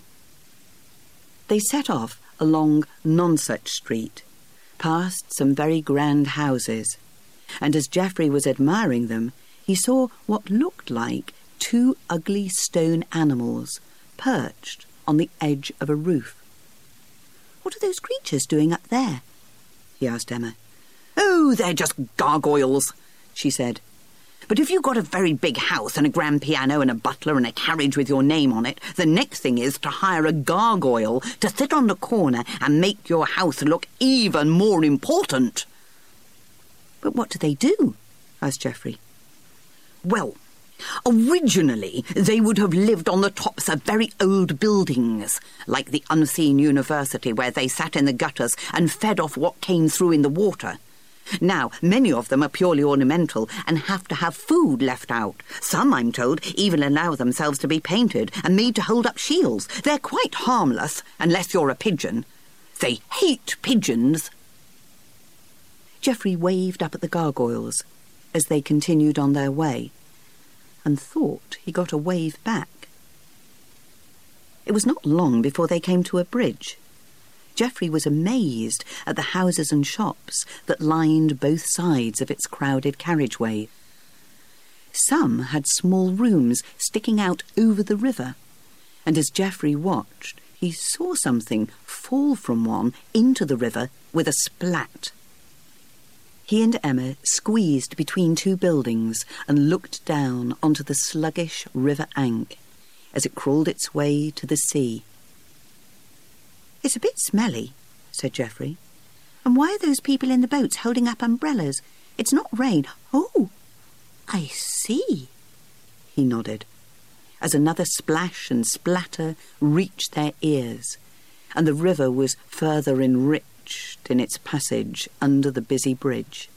They set off along Nonsuch Street, past some very grand houses, and as Geoffrey was admiring them, he saw what looked like 2 ugly stone animals perched on the edge of a roof. "What are those creatures doing up there?" he asked Emma. "Oh, they're just gargoyles," she said. "But if you've got a very big house and a grand piano and a butler and a carriage with your name on it, the next thing is to hire a gargoyle to sit on the corner and make your house look even more important." "But what do they do?" asked Geoffrey. "Well, originally they would have lived on the tops of very old buildings, like the Unseen University, where they sat in the gutters and fed off what came through in the water. Now, many of them are purely ornamental and have to have food left out. Some, I'm told, even allow themselves to be painted and made to hold up shields. They're quite harmless, unless you're a pigeon. They hate pigeons." Geoffrey waved up at the gargoyles as they continued on their way, and thought he got a wave back. It was not long before they came to a bridge. Geoffrey was amazed at the houses and shops that lined both sides of its crowded carriageway. Some had small rooms sticking out over the river, and as Geoffrey watched, he saw something fall from one into the river with a splat. He and Emma squeezed between 2 buildings and looked down onto the sluggish River Ank as it crawled its way to the sea. "It's a bit smelly," said Geoffrey. "And why are those people in the boats holding up umbrellas? It's not rain." "Oh, I see," he nodded, as another splash and splatter reached their ears, and the river was further enriched in its passage under the busy bridge.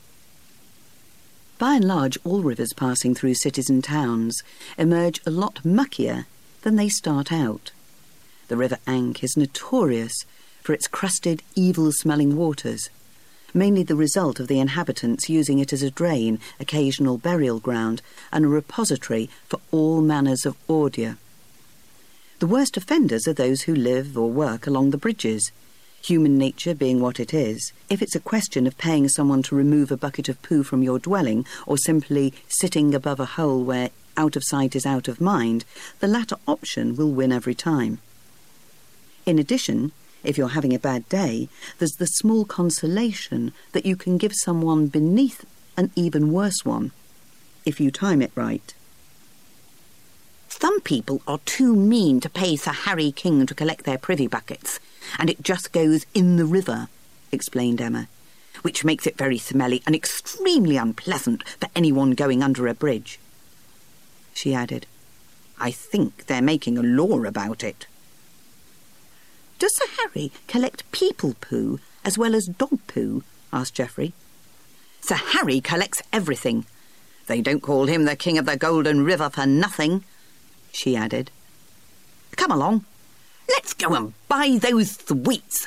By and large, all rivers passing through cities and towns emerge a lot muckier than they start out. The River Ank is notorious for its crusted, evil-smelling waters, mainly the result of the inhabitants using it as a drain, occasional burial ground, and a repository for all manners of ordure. The worst offenders are those who live or work along the bridges. Human nature being what it is, if it's a question of paying someone to remove a bucket of poo from your dwelling or simply sitting above a hole where out of sight is out of mind, the latter option will win every time. In addition, if you're having a bad day, there's the small consolation that you can give someone beneath an even worse one, if you time it right. Some people are too mean to pay Sir Harry King to collect their privy buckets, and it just goes in the river, explained Emma, which makes it very smelly and extremely unpleasant for anyone going under a bridge. She added, I think they're making a law about it. Does Sir Harry collect people poo as well as dog poo? Asked Geoffrey. Sir Harry collects everything. They don't call him the King of the Golden River for nothing, she added. Come along, let's go and buy those sweets.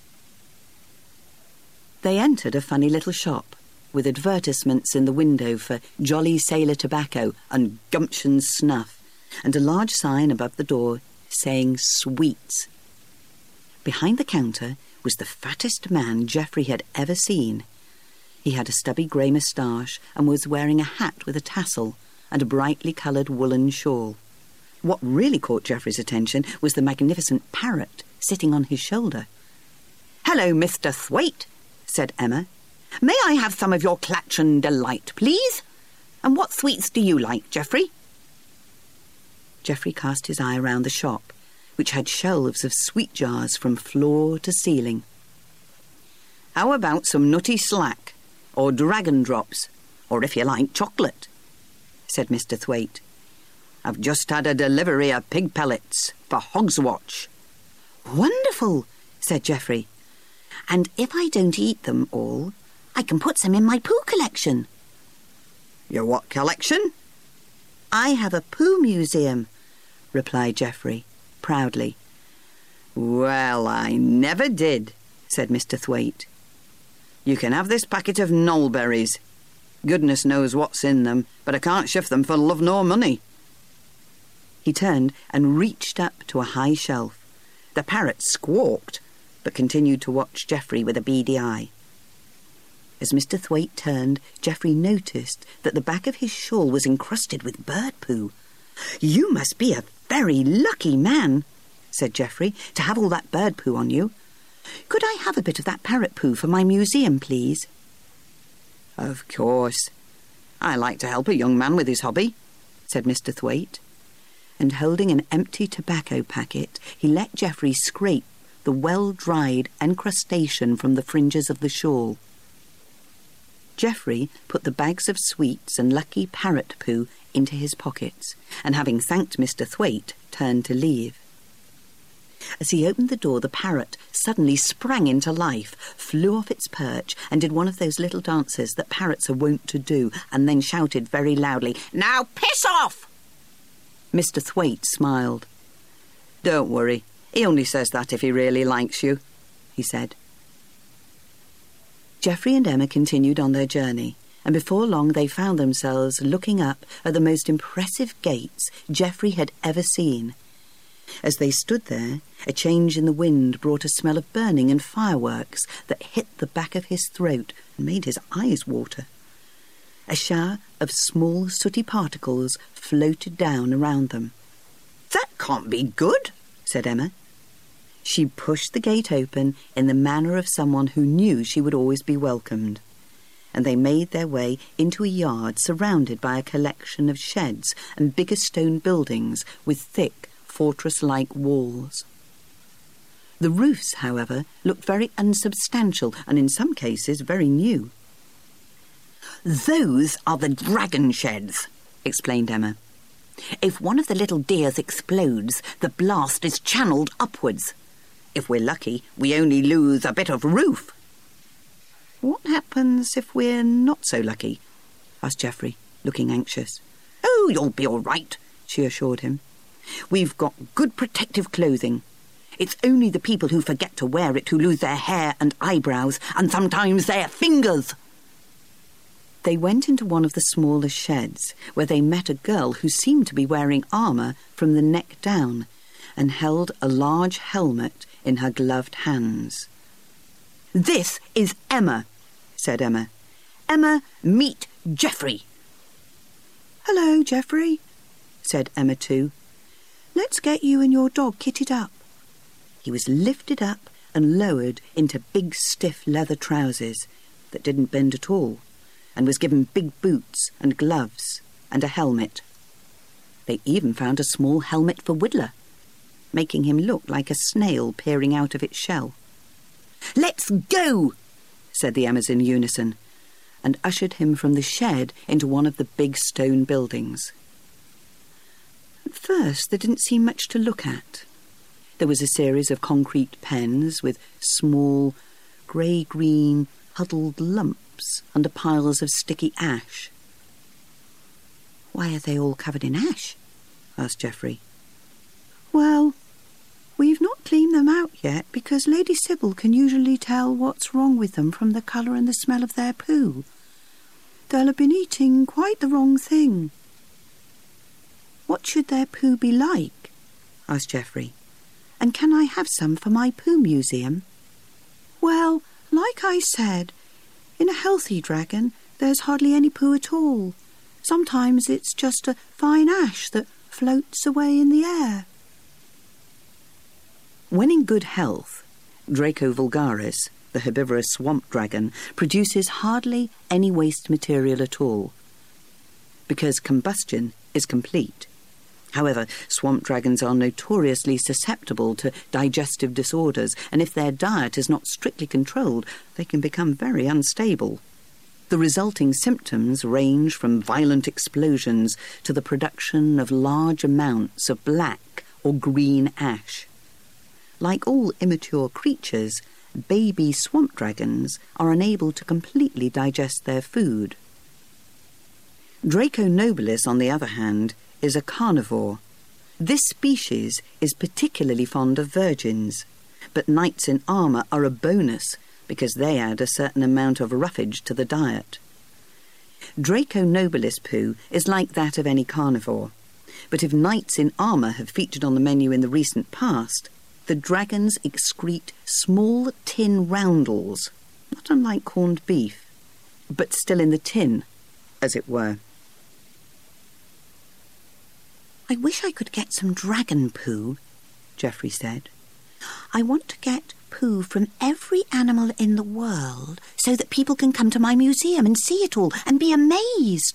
They entered a funny little shop with advertisements in the window for Jolly Sailor Tobacco and Gumption's Snuff, and a large sign above the door saying sweets. Behind the counter was the fattest man Geoffrey had ever seen. He had a stubby grey moustache and was wearing a hat with a tassel and a brightly coloured woolen shawl. What really caught Geoffrey's attention was the magnificent parrot sitting on his shoulder. Hello, Mr. Thwaite, said Emma. May I have some of your Clatchon Delight, please? And what sweets do you like, Geoffrey? Geoffrey cast his eye around the shop, which had shelves of sweet jars from floor to ceiling. How about some nutty slack, or dragon drops, or if you like, chocolate, said Mr. Thwaite. I've just had a delivery of pig pellets for Hogswatch. Wonderful, said Geoffrey. And if I don't eat them all, I can put some in my poo collection. Your what collection? I have a poo museum, replied Geoffrey, proudly. Well, I never did, said Mr. Thwaite. You can have this packet of knowlberries. Goodness knows what's in them, but I can't shift them for love nor money. He turned and reached up to a high shelf. The parrot squawked, but continued to watch Geoffrey with a beady eye. As Mr. Thwaite turned, Geoffrey noticed that the back of his shawl was encrusted with bird poo. You must be a very lucky man, said Geoffrey, to have all that bird poo on you. Could I have a bit of that parrot poo for my museum, please? Of course. I like to help a young man with his hobby, said Mr. Thwaite. And holding an empty tobacco packet, he let Geoffrey scrape the well-dried encrustation from the fringes of the shawl. Geoffrey put the bags of sweets and lucky parrot poo into his pockets, and having thanked Mr. Thwaite, turned to leave. As he opened the door, the parrot suddenly sprang into life, flew off its perch, and did one of those little dances that parrots are wont to do, and then shouted very loudly, Now piss off! Mr. Thwaite smiled. Don't worry, he only says that if he really likes you, he said. Geoffrey and Emma continued on their journey, and before long they found themselves looking up at the most impressive gates Geoffrey had ever seen. As they stood there, a change in the wind brought a smell of burning and fireworks that hit the back of his throat and made his eyes water. A shower of small sooty particles floated down around them. That can't be good, said Emma. She pushed the gate open in the manner of someone who knew she would always be welcomed, and they made their way into a yard surrounded by a collection of sheds and bigger stone buildings with thick, fortress-like walls. The roofs, however, looked very unsubstantial and in some cases very new. Those are the dragon sheds, explained Emma. If one of the little deers explodes, the blast is channeled upwards. If we're lucky, we only lose a bit of roof. What happens if we're not so lucky? Asked Geoffrey, looking anxious. Oh, you'll be all right, she assured him. We've got good protective clothing. It's only the people who forget to wear it who lose their hair and eyebrows, and sometimes their fingers. They went into one of the smaller sheds, where they met a girl who seemed to be wearing armour from the neck down, and held a large helmet in her gloved hands. This is Emma, said Emma. Emma, meet Geoffrey. Hello, Geoffrey, said Emma too. Let's get you and your dog kitted up. He was lifted up and lowered into big stiff leather trousers that didn't bend at all, and was given big boots and gloves and a helmet. They even found a small helmet for Whittler, making him look like a snail peering out of its shell. "Let's go!" said the Emmas in unison, and ushered him from the shed into one of the big stone buildings. At first, there didn't seem much to look at. There was a series of concrete pens with small, grey-green, huddled lumps under piles of sticky ash. "Why are they all covered in ash?" asked Geoffrey. "Well, we've not cleaned them out yet because Lady Sybil can usually tell what's wrong with them from the colour and the smell of their poo. They'll have been eating quite the wrong thing." "What should their poo be like?" asked Geoffrey. "And can I have some for my poo museum?" "Well, like I said, in a healthy dragon, there's hardly any poo at all. Sometimes it's just a fine ash that floats away in the air." When in good health, Draco vulgaris, the herbivorous swamp dragon, produces hardly any waste material at all, because combustion is complete. However, swamp dragons are notoriously susceptible to digestive disorders, and if their diet is not strictly controlled, they can become very unstable. The resulting symptoms range from violent explosions to the production of large amounts of black or green ash. Like all immature creatures, baby swamp dragons are unable to completely digest their food. Draco nobilis, on the other hand, is a carnivore. This species is particularly fond of virgins, but knights in armour are a bonus because they add a certain amount of roughage to the diet. Draco nobilis poo is like that of any carnivore, but if knights in armour have featured on the menu in the recent past, the dragons excrete small tin roundels, not unlike corned beef, but still in the tin, as it were. "I wish I could get some dragon poo," Geoffrey said. "I want to get poo from every animal in the world so that people can come to my museum and see it all and be amazed."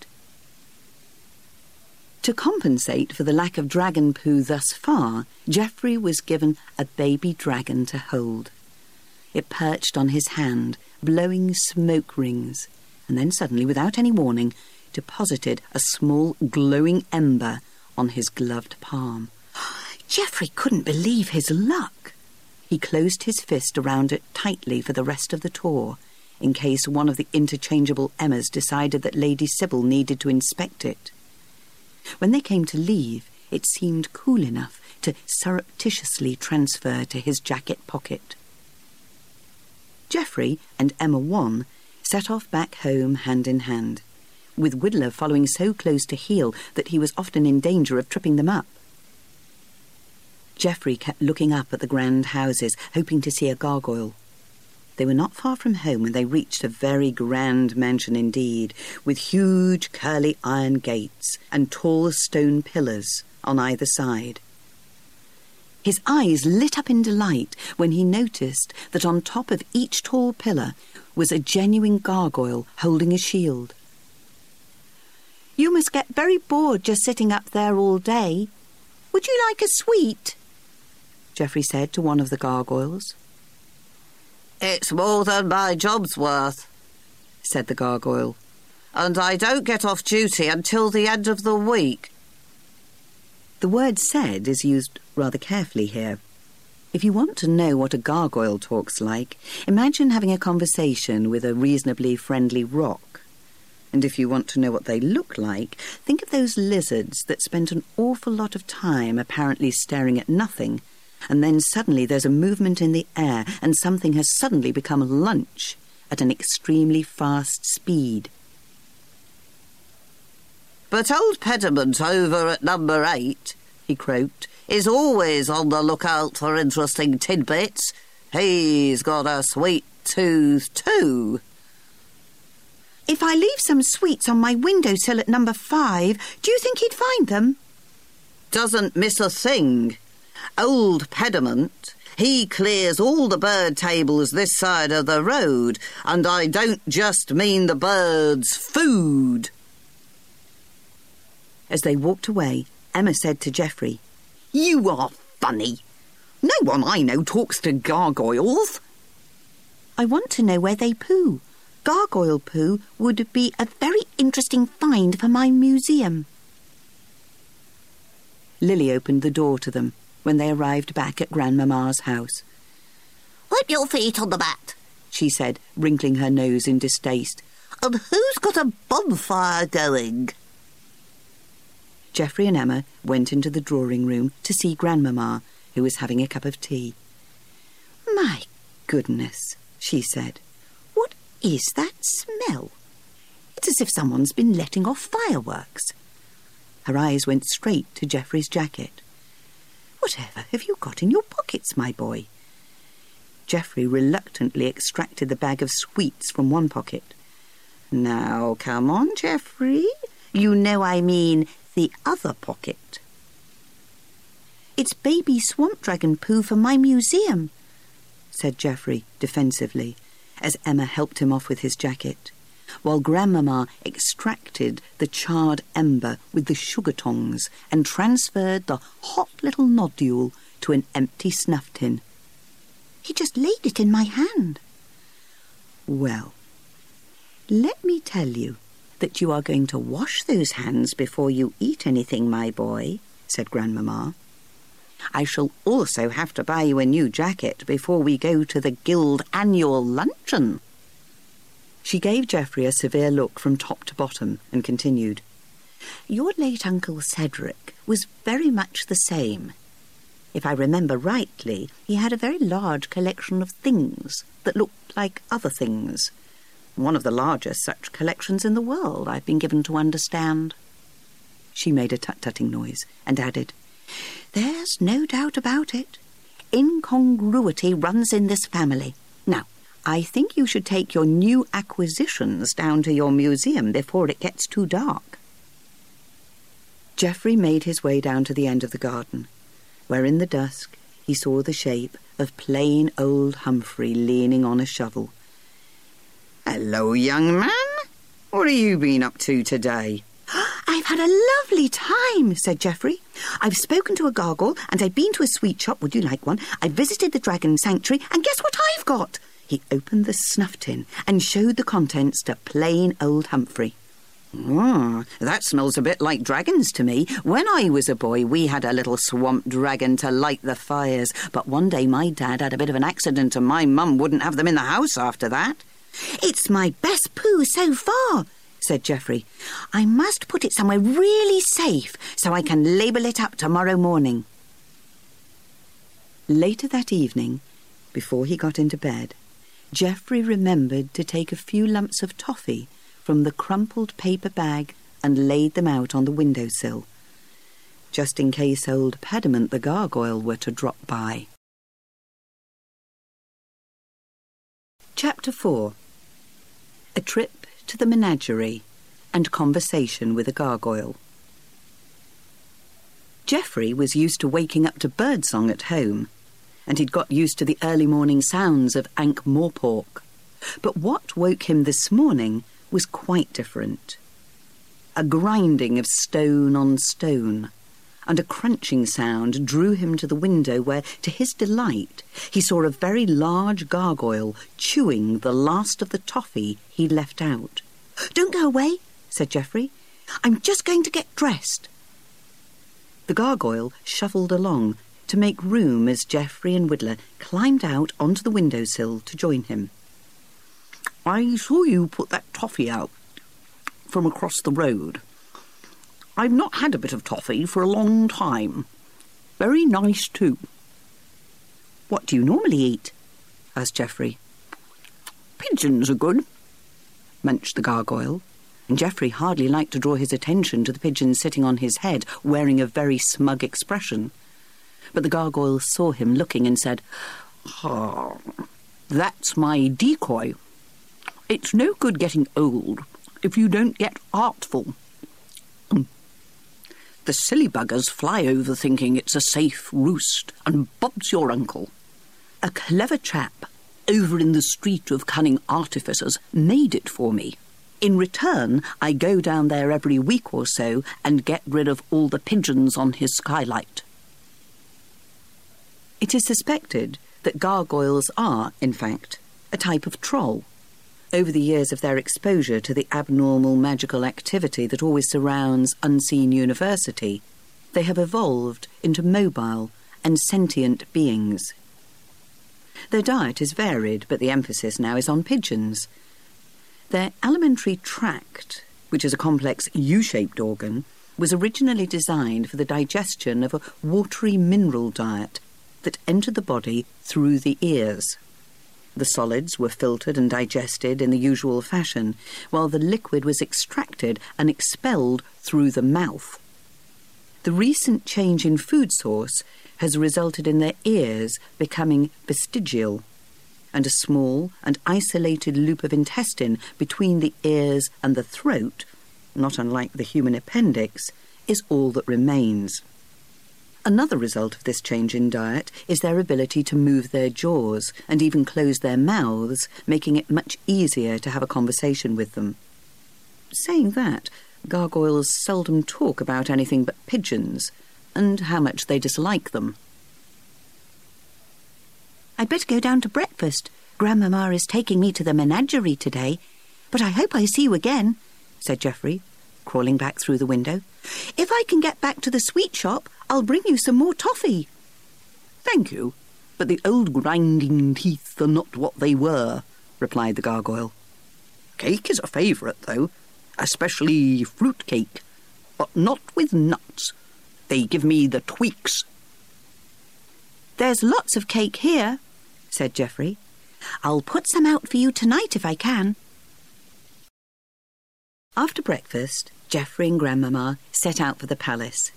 To compensate for the lack of dragon poo thus far, Geoffrey was given a baby dragon to hold. It perched on his hand, blowing smoke rings, and then suddenly, without any warning, deposited a small glowing ember on his gloved palm. Geoffrey couldn't believe his luck. He closed his fist around it tightly for the rest of the tour, in case one of the interchangeable Emmas decided that Lady Sybil needed to inspect it. When they came to leave, it seemed cool enough to surreptitiously transfer to his jacket pocket. Geoffrey and Emma Wan set off back home hand in hand, with Whittler following so close to heel that he was often in danger of tripping them up. Geoffrey kept looking up at the grand houses, hoping to see a gargoyle. They were not far from home when they reached a very grand mansion indeed, with huge curly iron gates and tall stone pillars on either side. His eyes lit up in delight when he noticed that on top of each tall pillar was a genuine gargoyle holding a shield. "You must get very bored just sitting up there all day. Would you like a sweet?" Geoffrey said to one of the gargoyles. "It's more than my job's worth," said the gargoyle. "and I don't get off duty until the end of the week." The word "said" is used rather carefully here. If you want to know what a gargoyle talks like, imagine having a conversation with a reasonably friendly rock. And if you want to know what they look like, think of those lizards that spent an awful lot of time apparently staring at nothing, and then suddenly there's a movement in the air and something has suddenly become lunch at an extremely fast speed. "But old Pediment over at number 8, he croaked, "is always on the lookout for interesting tidbits. He's got a sweet tooth too." "If I leave some sweets on my windowsill at number 5, do you think he'd find them?" "Doesn't miss a thing. Old Pediment, he clears all the bird tables this side of the road, and I don't just mean the birds' food." As they walked away, Emma said to Geoffrey, "You are funny. No one I know talks to gargoyles." I want to know where they poo. Gargoyle poo would be a very interesting find for my museum. Lily opened the door to them when they arrived back at Grandmamma's house. "Wipe your feet on the mat," she said, wrinkling her nose in distaste. "And who's got a bonfire going?" Geoffrey and Emma went into the drawing room to see Grandmamma, who was having a cup of tea. "My "Goodness," she said. what is that smell? It's as if someone's been letting off fireworks." Her eyes went straight to Geoffrey's jacket. "Whatever have you got in your pockets, my boy?" Geoffrey reluctantly extracted the bag of sweets from one pocket. "Now, come on, Geoffrey. You know I mean the other pocket." "It's baby swamp dragon poo for my museum," said Geoffrey defensively, as Emma helped him off with his jacket, while Grandmamma extracted the charred ember with the sugar tongs and transferred the hot little nodule to an empty snuff tin. "He just laid it in my hand." "Well, let me tell you that you are going to wash those hands before you eat anything, my boy," said Grandmamma. "I shall also have to buy you a new jacket before we go to the Guild annual luncheon." She gave Geoffrey a severe look from top to bottom and continued, "Your late Uncle Cedric was very much the same. If I remember rightly, he had a very large collection of things that looked like other things. One of the largest such collections in the world, I've been given to understand." She made a tut-tutting noise and added, "There's no doubt about it. Incongruity runs in this family. Now, I think you should take your new acquisitions down to your museum before it gets too dark." Geoffrey made his way down to the end of the garden, where in the dusk he saw the shape of plain old Humphrey leaning on a shovel. "Hello, young man. What have you been up to today?" "I've had a lovely time," said Geoffrey. "I've spoken to a gargoyle, and I've been to a sweet shop. Would you like one? I visited the dragon sanctuary, and guess what I've got?" He opened the snuff tin and showed the contents to plain old Humphrey. That smells a bit like dragons to me. When I was a boy, we had a little swamp dragon to light the fires, but one day my dad had a bit of an accident and my mum wouldn't have them in the house after that." "It's my best poo so far," said Geoffrey. "I must put it somewhere really safe so I can label it up tomorrow morning." Later that evening, before he got into bed, Geoffrey remembered to take a few lumps of toffee from the crumpled paper bag and laid them out on the windowsill, just in case old Pediment the gargoyle were to drop by. Chapter 4. A trip to the menagerie and conversation with a gargoyle. Geoffrey was used to waking up to birdsong at home, and he'd got used to the early morning sounds of Ankh-Morpork. But what woke him this morning was quite different. A grinding of stone on stone, and a crunching sound drew him to the window where, to his delight, he saw a very large gargoyle chewing the last of the toffee he'd left out. "Don't go away," said Geoffrey. "I'm just going to get dressed." The gargoyle shuffled along to make room as Geoffrey and Whittler climbed out onto the windowsill to join him. "I saw you put that toffee out from across the road. I've not had a bit of toffee for a long time. Very nice, too." "What do you normally eat?" asked Geoffrey. "Pigeons are good," munched the gargoyle, and Geoffrey hardly liked to draw his attention to the pigeon sitting on his head, wearing a very smug expression. But the gargoyle saw him looking and said, "That's my decoy. It's no good getting old if you don't get artful. The silly buggers fly over thinking it's a safe roost, and Bob's your uncle. A clever chap over in the Street of Cunning Artificers made it for me. In return, I go down there every week or so and get rid of all the pigeons on his skylight. It is suspected that gargoyles are, in fact, a type of troll. Over the years of their exposure to the abnormal magical activity that always surrounds Unseen University, they have evolved into mobile and sentient beings. Their diet is varied, but the emphasis now is on pigeons. Their alimentary tract, which is a complex U-shaped organ, was originally designed for the digestion of a watery mineral diet that entered the body through the ears. The solids were filtered and digested in the usual fashion, while the liquid was extracted and expelled through the mouth. The recent change in food source has resulted in their ears becoming vestigial, and a small and isolated loop of intestine between the ears and the throat, not unlike the human appendix, is all that remains. Another result of this change in diet is their ability to move their jaws and even close their mouths, making it much easier to have a conversation with them. Saying that, gargoyles seldom talk about anything but pigeons and how much they dislike them. I'd better go down to breakfast. Grandmamma is taking me to the menagerie today. But I hope I see you again, said Geoffrey, crawling back through the window. If I can get back to the sweet shop, I'll bring you some more toffee. Thank you, but the old grinding teeth are not what they were, replied the gargoyle. Cake is a favourite, though, especially fruit cake, but not with nuts. They give me the tweaks. There's lots of cake here, said Geoffrey. I'll put some out for you tonight if I can. After breakfast, Geoffrey and Grandmamma set out for the palace.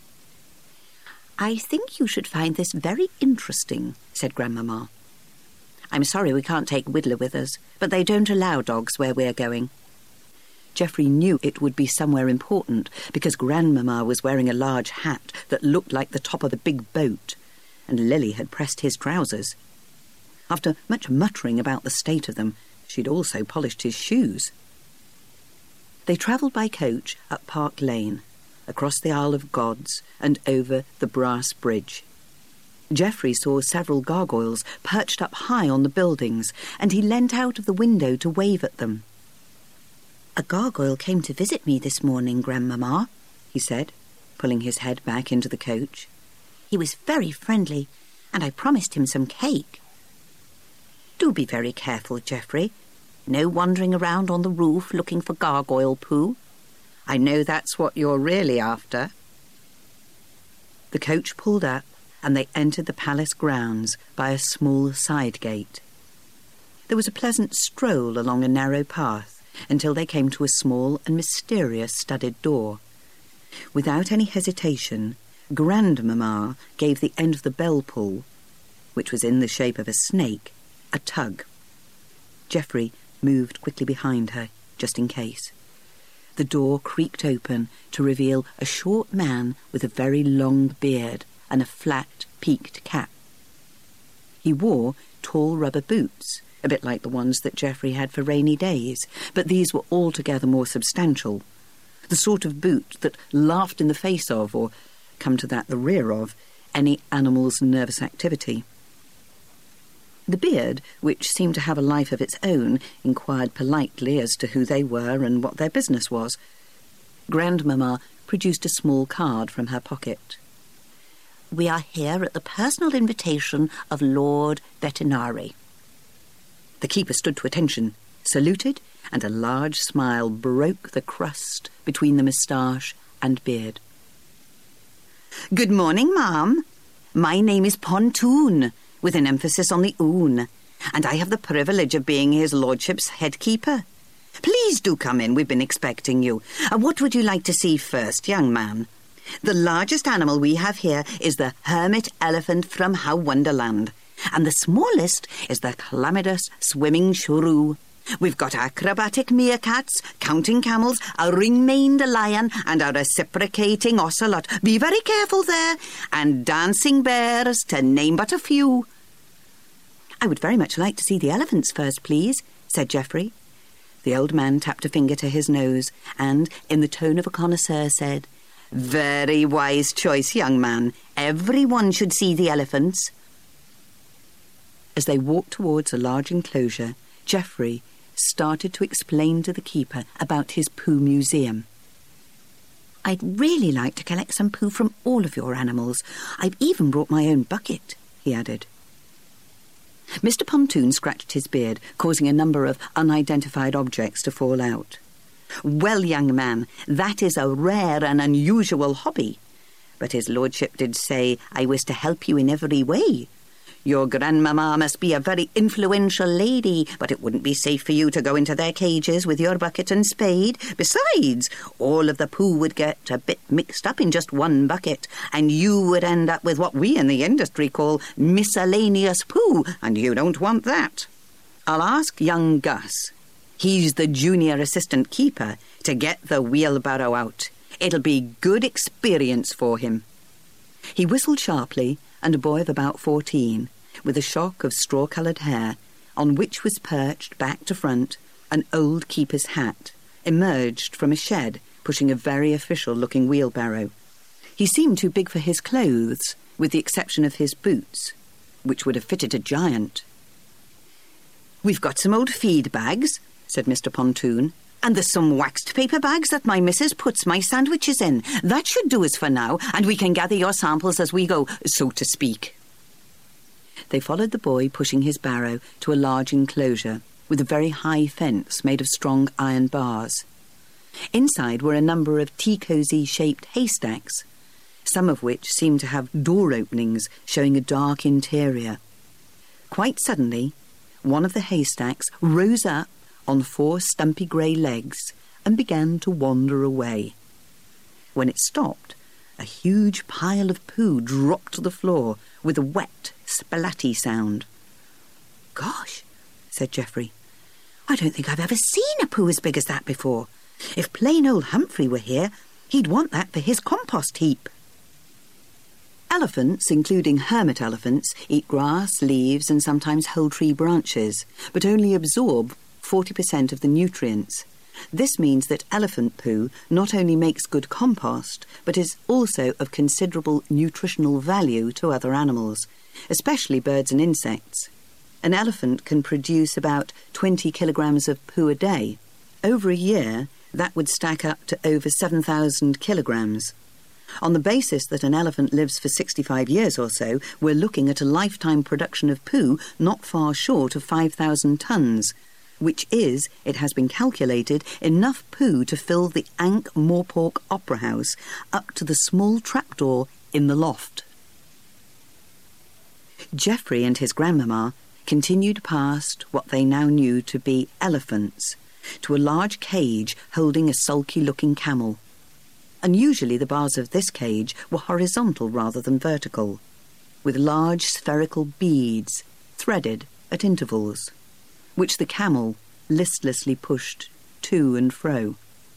I think you should find this very interesting, said Grandmamma. I'm sorry we can't take Widdler with us, but they don't allow dogs where we're going. Geoffrey knew it would be somewhere important because Grandmamma was wearing a large hat that looked like the top of a big boat, and Lily had pressed his trousers. After much muttering about the state of them, she'd also polished his shoes. They travelled by coach up Park Lane, across the Isle of Gods and over the Brass Bridge. Geoffrey saw several gargoyles perched up high on the buildings, and he leant out of the window to wave at them. A gargoyle came to visit me this morning, Grandmamma, he said, pulling his head back into the coach. He was very friendly, and I promised him some cake. Do be very careful, Geoffrey. No wandering around on the roof looking for gargoyle poo. I know that's what you're really after. The coach pulled up, and they entered the palace grounds by a small side gate. There was a pleasant stroll along a narrow path until they came to a small and mysterious studded door. Without any hesitation, Grandmamma gave the end of the bell pull, which was in the shape of a snake, a tug. Geoffrey moved quickly behind her, just in case. The door creaked open to reveal a short man with a very long beard and a flat, peaked cap. He wore tall rubber boots, a bit like the ones that Geoffrey had for rainy days, but these were altogether more substantial, the sort of boot that laughed in the face of, or, come to that, the rear of, any animal's nervous activity. The beard, which seemed to have a life of its own, inquired politely as to who they were and what their business was. Grandmamma produced a small card from her pocket. We are here at the personal invitation of Lord Vetinari. The keeper stood to attention, saluted, and a large smile broke the crust between the moustache and beard. Good morning, ma'am. My name is Pontoon, with an emphasis on the oon, and I have the privilege of being his lordship's head keeper. Please do come in, we've been expecting you. What would you like to see first, young man? The largest animal we have here is the hermit elephant from How Wonderland, and the smallest is the calamitous swimming shrew. We've got acrobatic meerkats, counting camels, a ring-maned lion, and a reciprocating ocelot. Be very careful there. And dancing bears, to name but a few. I would very much like to see the elephants first, please, said Geoffrey. The old man tapped a finger to his nose and, in the tone of a connoisseur, said, "Very wise choice, young man. Everyone should see the elephants." As they walked towards a large enclosure, Geoffrey started to explain to the keeper about his poo museum. "I'd really like to collect some poo from all of your animals. I've even brought my own bucket," he added. Mr. Pontoon scratched his beard, causing a number of unidentified objects to fall out. "Well, young man, that is a rare and unusual hobby. But his lordship did say I was to help you in every way. Your grandmamma must be a very influential lady, but it wouldn't be safe for you to go into their cages with your bucket and spade. Besides, all of the poo would get a bit mixed up in just one bucket, and you would end up with what we in the industry call miscellaneous poo, and you don't want that. I'll ask young Gus, he's the junior assistant keeper, to get the wheelbarrow out. It'll be good experience for him." He whistled sharply, and a boy of about 14, with a shock of straw-coloured hair, on which was perched, back to front, an old keeper's hat, emerged from a shed, pushing a very official-looking wheelbarrow. He seemed too big for his clothes, with the exception of his boots, which would have fitted a giant. "We've got some old feed bags," said Mr. Pontoon, "and there's some waxed paper bags that my missus puts my sandwiches in. That should do us for now, and we can gather your samples as we go, so to speak." They followed the boy pushing his barrow to a large enclosure with a very high fence made of strong iron bars. Inside were a number of tea-cosy-shaped haystacks, some of which seemed to have door openings showing a dark interior. Quite suddenly, one of the haystacks rose up on 4 stumpy grey legs and began to wander away. When it stopped, a huge pile of poo dropped to the floor with a wet, splatty sound. "Gosh," said Geoffrey, "I don't think I've ever seen a poo as big as that before. If plain old Humphrey were here, he'd want that for his compost heap." Elephants, including hermit elephants, eat grass, leaves and sometimes whole tree branches, but only absorb 40% of the nutrients. This means that elephant poo not only makes good compost, but is also of considerable nutritional value to other animals, especially birds and insects. An elephant can produce about 20 kilograms of poo a day. Over a year, that would stack up to over 7,000 kilograms. On the basis that an elephant lives for 65 years or so, we're looking at a lifetime production of poo not far short of 5,000 tonnes, which is, it has been calculated, enough poo to fill the Ankh-Morpork Opera House up to the small trapdoor in the loft. Geoffrey and his grandmamma continued past what they now knew to be elephants, to a large cage holding a sulky-looking camel. Unusually, the bars of this cage were horizontal rather than vertical, with large spherical beads threaded at intervals, which the camel listlessly pushed to and fro.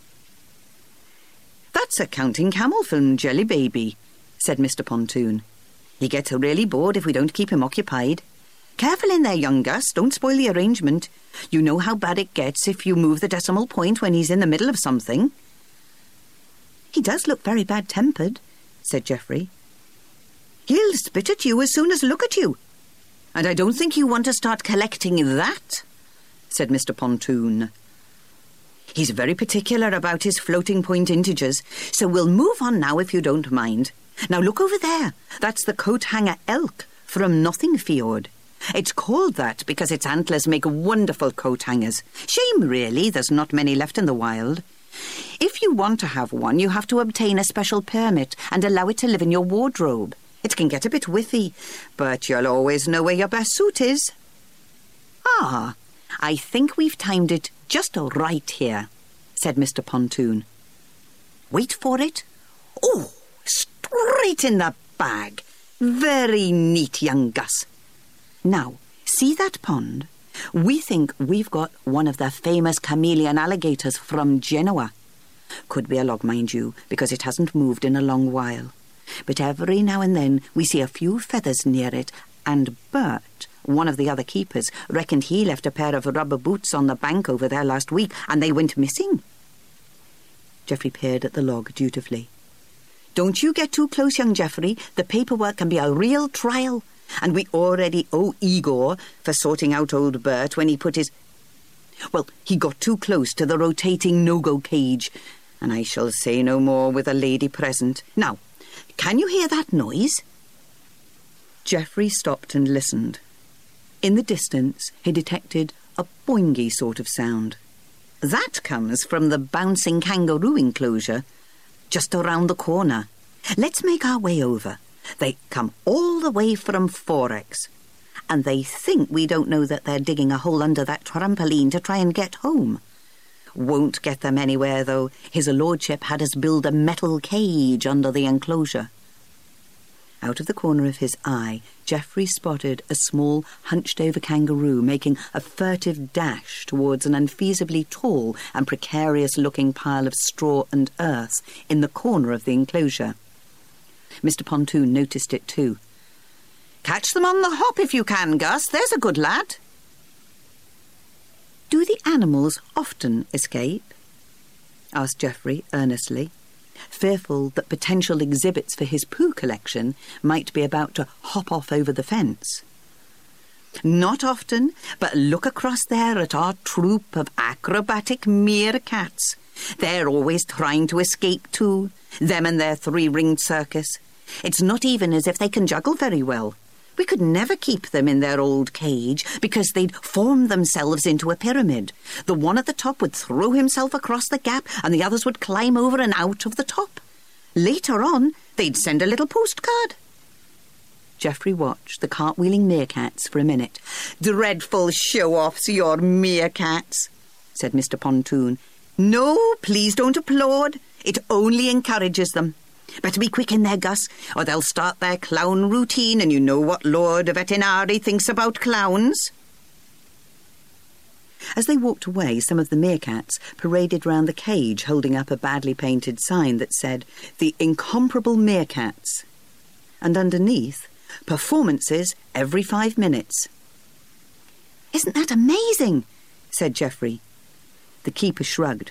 "That's a counting camel from Jelly Baby," said Mr. Pontoon. "He gets really bored if we don't keep him occupied. Careful in there, young Gus, don't spoil the arrangement. You know how bad it gets if you move the decimal point when he's in the middle of something." "He does look very bad-tempered," said Geoffrey. "He'll spit at you as soon as look at you. And I don't think you want to start collecting that," said Mr. Pontoon. "He's very particular about his floating point integers, so we'll move on now if you don't mind. Now look over there. That's the coat hanger elk from Nothing Fjord. It's called that because its antlers make wonderful coat hangers. Shame, really, there's not many left in the wild. If you want to have one, you have to obtain a special permit and allow it to live in your wardrobe. It can get a bit whiffy, but you'll always know where your best suit is." "Ah, I think we've timed it just right here," said Mr. Pontoon. "Wait for it. Oh, straight in the bag. Very neat, young Gus. Now, see that pond? We think we've got one of the famous chameleon alligators from Genoa. Could be a log, mind you, because it hasn't moved in a long while. But every now and then we see a few feathers near it, and Bert One of the other keepers reckoned he left a pair of rubber boots on the bank over there last week, and they went missing. Geoffrey peered at the log dutifully. Don't you get too close, young Geoffrey. The paperwork can be a real trial. And we already owe Igor for sorting out old Bert when he put his... Well, he got too close to the rotating no-go cage, and I shall say no more with a lady present. Now, can you hear that noise? Geoffrey stopped and listened. In the distance, he detected a boingy sort of sound. That comes from the bouncing kangaroo enclosure, just around the corner. Let's make our way over. They come all the way from Forex, and they think we don't know that they're digging a hole under that trampoline to try and get home. Won't get them anywhere, though. His lordship had us build a metal cage under the enclosure. Out of the corner of his eye, Geoffrey spotted a small, hunched-over kangaroo making a furtive dash towards an unfeasibly tall and precarious-looking pile of straw and earth in the corner of the enclosure. Mr. Pontoon noticed it too. Catch them on the hop if you can, Gus. There's a good lad. Do the animals often escape? Asked Geoffrey earnestly, fearful that potential exhibits for his poo collection might be about to hop off over the fence. Not often, but look across there at our troop of acrobatic meerkats. They're always trying to escape too, them and their three-ringed circus. It's not even as if they can juggle very well. We could never keep them in their old cage because they'd form themselves into a pyramid. The one at the top would throw himself across the gap and the others would climb over and out of the top. Later on, they'd send a little postcard. Geoffrey watched the cartwheeling meerkats for a minute. Dreadful show-offs, your meerkats, said Mr. Pontoon. No, please don't applaud. It only encourages them. Better be quick in there, Gus, or they'll start their clown routine, and you know what Lord Vetinari thinks about clowns. As they walked away, some of the meerkats paraded round the cage holding up a badly painted sign that said, "The Incomparable Meerkats," and underneath, "Performances every 5 minutes." "Isn't that amazing?" said Geoffrey. The keeper shrugged.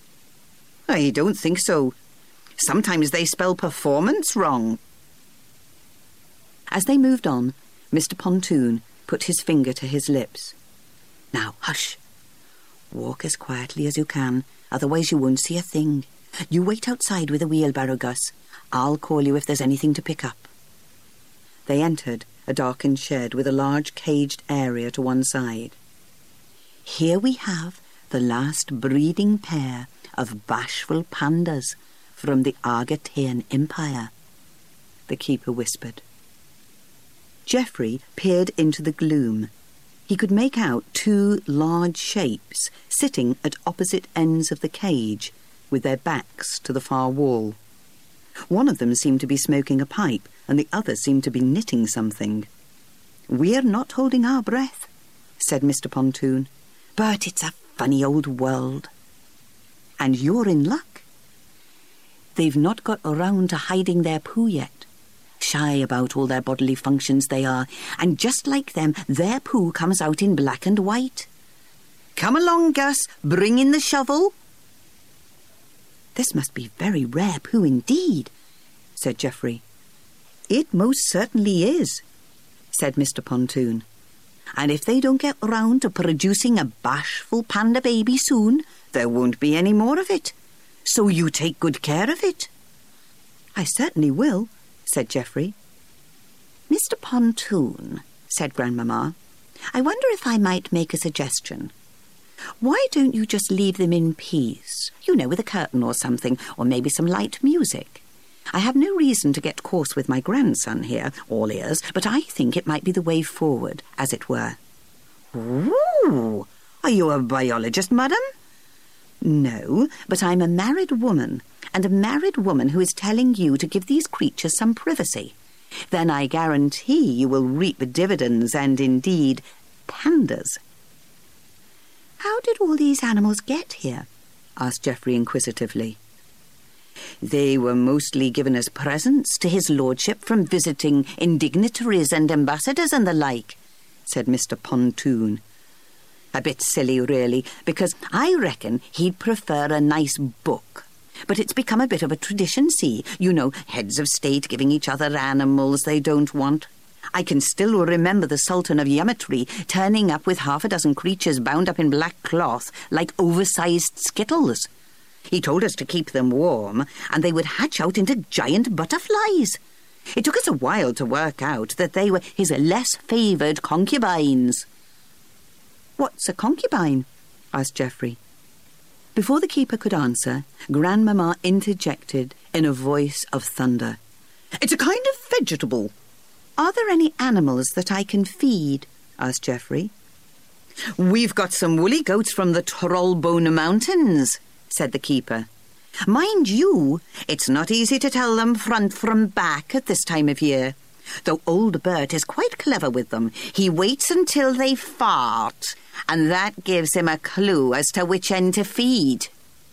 I don't think so. Sometimes they spell performance wrong. As they moved on, Mr. Pontoon put his finger to his lips. Now, hush. Walk as quietly as you can, otherwise you won't see a thing. You wait outside with a wheelbarrow, Gus. I'll call you if there's anything to pick up. They entered a darkened shed with a large caged area to one side. Here we have the last breeding pair of bashful pandas from the Argatean Empire, the keeper whispered. Geoffrey peered into the gloom. He could make out 2 large shapes sitting at opposite ends of the cage with their backs to the far wall. One of them seemed to be smoking a pipe and the other seemed to be knitting something. "We're not holding our breath," said Mr. Pontoon, "but it's a funny old world. And you're in luck. They've not got around to hiding their poo yet. Shy about all their bodily functions they are, and just like them, their poo comes out in black and white. Come along, Gus, bring in the shovel." "This must be very rare poo indeed," said Geoffrey. "It most certainly is," said Mr. Pontoon. "And if they don't get round to producing a bashful panda baby soon, there won't be any more of it. So you take good care of it." "I certainly will," said Geoffrey. "Mr. Pontoon," said Grandmamma, "I wonder if I might make a suggestion. Why don't you just leave them in peace? You know, with a curtain or something, or maybe some light music. I have no reason to get coarse with my grandson here, all ears, but I think it might be the way forward, as it were." "Ooh! Are you a biologist, madam?" "No, but I'm a married woman, and a married woman who is telling you to give these creatures some privacy. Then I guarantee you will reap dividends and, indeed, pandas." "How did all these animals get here?" asked Geoffrey inquisitively. "They were mostly given as presents to his lordship from visiting indignitaries and ambassadors and the like," said Mr. Pontoon. A bit silly, really, because I reckon he'd prefer a nice book. But it's become a bit of a tradition, see. You know, heads of state giving each other animals they don't want. I can still remember the Sultan of Yamatri turning up with 6 creatures bound up in black cloth like oversized skittles. He told us to keep them warm, and they would hatch out into giant butterflies. It took us a while to work out that they were his less favoured concubines. "What's a concubine?" asked Geoffrey. Before the keeper could answer, Grandmamma interjected in a voice of thunder. "It's a kind of vegetable." "Are there any animals that I can feed?" asked Geoffrey. "We've got some woolly goats from the Trollbone Mountains," said the keeper. "Mind you, it's not easy to tell them front from back at this time of year. Though old Bert is quite clever with them. He waits until they fart, and that gives him a clue as to which end to feed."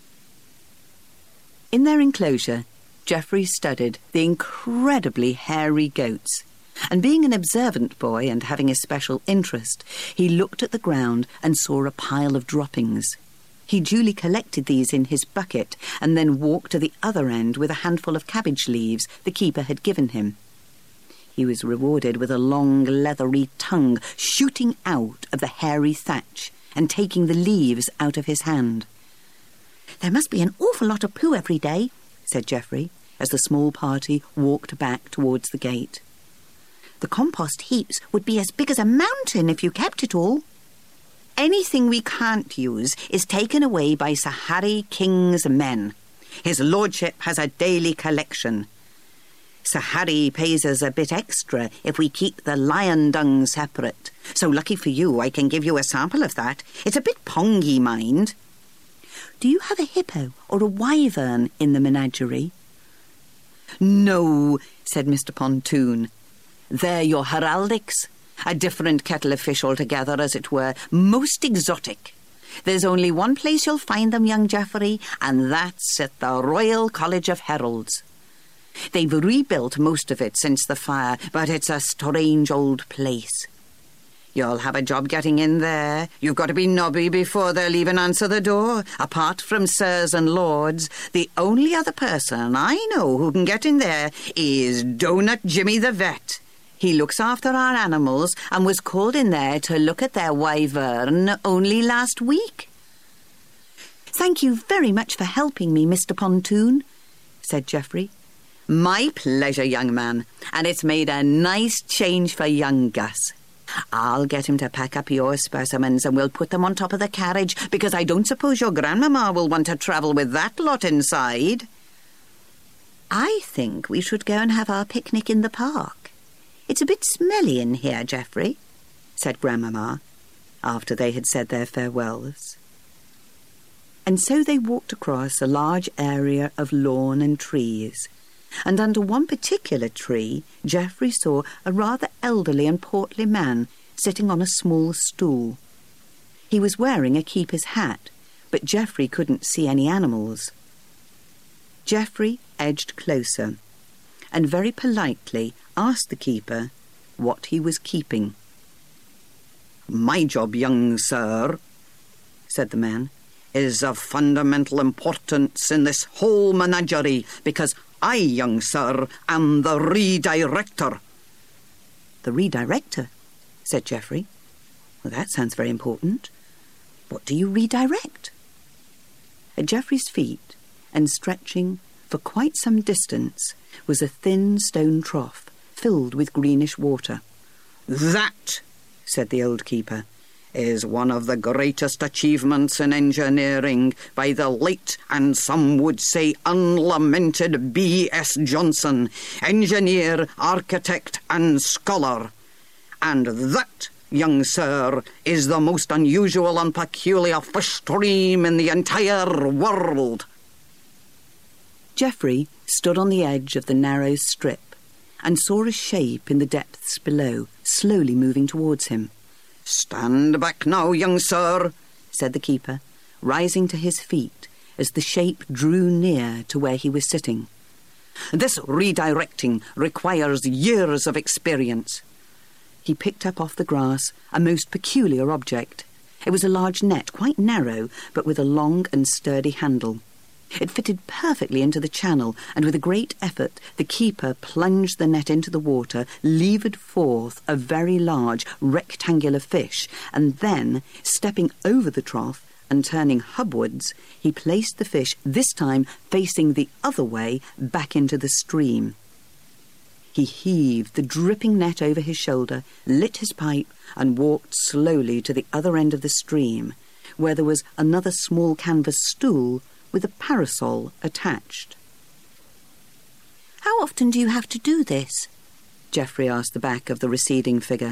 In their enclosure, Geoffrey studied the incredibly hairy goats, and being an observant boy and having a special interest, he looked at the ground and saw a pile of droppings. He duly collected these in his bucket and then walked to the other end with a handful of cabbage leaves the keeper had given him. He was rewarded with a long, leathery tongue shooting out of the hairy thatch and taking the leaves out of his hand. "There must be an awful lot of poo every day," said Geoffrey, as the small party walked back towards the gate. "The compost heaps would be as big as a mountain if you kept it all." "Anything we can't use is taken away by Sir Harry King's men. His lordship has a daily collection. Sir Harry pays us a bit extra if we keep the lion dung separate. So lucky for you, I can give you a sample of that. It's a bit pongy, mind." "Do you have a hippo or a wyvern in the menagerie?" "No," said Mr. Pontoon. "They're your heraldics. A different kettle of fish altogether, as it were. Most exotic. There's only one place you'll find them, young Geoffrey, and that's at the Royal College of Heralds. They've rebuilt most of it since the fire, but it's a strange old place. You'll have a job getting in there. You've got to be nobby before they'll even answer the door. Apart from sirs and lords, the only other person I know who can get in there is Donut Jimmy the vet. He looks after our animals and was called in there to look at their wyvern only last week." "Thank you very much for helping me, Mr. Pontoon," said Geoffrey. "My pleasure, young man, and it's made a nice change for young Gus. I'll get him to pack up your specimens and we'll put them on top of the carriage, because I don't suppose your grandmamma will want to travel with that lot inside." "I think we should go and have our picnic in the park. It's a bit smelly in here, Geoffrey," said Grandmamma, after they had said their farewells. And so they walked across a large area of lawn and trees, and under one particular tree Geoffrey saw a rather elderly and portly man sitting on a small stool. He was wearing a keeper's hat, but Geoffrey couldn't see any animals. Geoffrey edged closer and very politely asked the keeper what he was keeping. "My job, young sir," said the man, "is of fundamental importance in this whole menagerie, because I, young sir, am the redirector." "The redirector?" said Geoffrey. "Well, that sounds very important. What do you redirect?" At Geoffrey's feet, and stretching for quite some distance, was a thin stone trough filled with greenish water. "That," said the old keeper, "is one of the greatest achievements in engineering by the late and some would say unlamented B.S. Johnson, engineer, architect and scholar. And that, young sir, is the most unusual and peculiar fish stream in the entire world." Geoffrey stood on the edge of the narrow strip and saw a shape in the depths below, slowly moving towards him. "Stand back now, young sir," said the keeper, rising to his feet as the shape drew near to where he was sitting. "This redirecting requires years of experience. He picked up off the grass a most peculiar object. It was a large net, quite narrow, but with a long and sturdy handle. It fitted perfectly into the channel, and with a great effort the keeper plunged the net into the water, levered forth a very large rectangular fish, and then, stepping over the trough and turning hubwards, he placed the fish, this time facing the other way, back into the stream. He heaved the dripping net over his shoulder, lit his pipe, and walked slowly to the other end of the stream, where there was another small canvas stool with a parasol attached. "How often do you have to do this?" Geoffrey asked the back of the receding figure.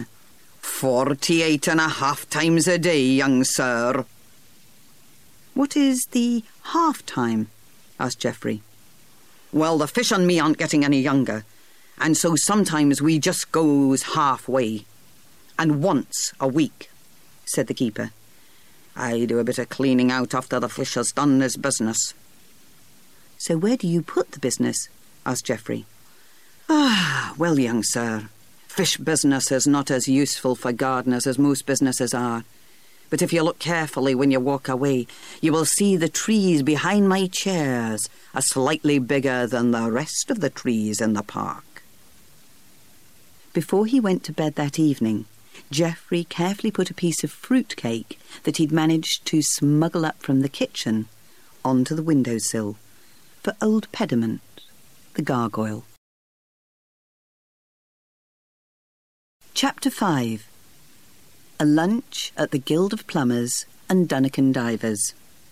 48.5 times a day, young sir. "What is the half-time?" asked Geoffrey. Well, the fish and me aren't getting any younger, and so sometimes we just goes halfway. And once a week," said the keeper. "I do a bit of cleaning out after the fish has done his business." "So where do you put the business?" asked Geoffrey. Well, young sir, fish business is not as useful for gardeners as most businesses are. But if you look carefully when you walk away, you will see the trees behind my chairs are slightly bigger than the rest of the trees in the park." Before he went to bed that evening, Geoffrey carefully put a piece of fruit cake that he'd managed to smuggle up from the kitchen onto the windowsill for old Pediment, the gargoyle. Chapter 5. A Lunch at the Guild of Plumbers and Dunnican Divers.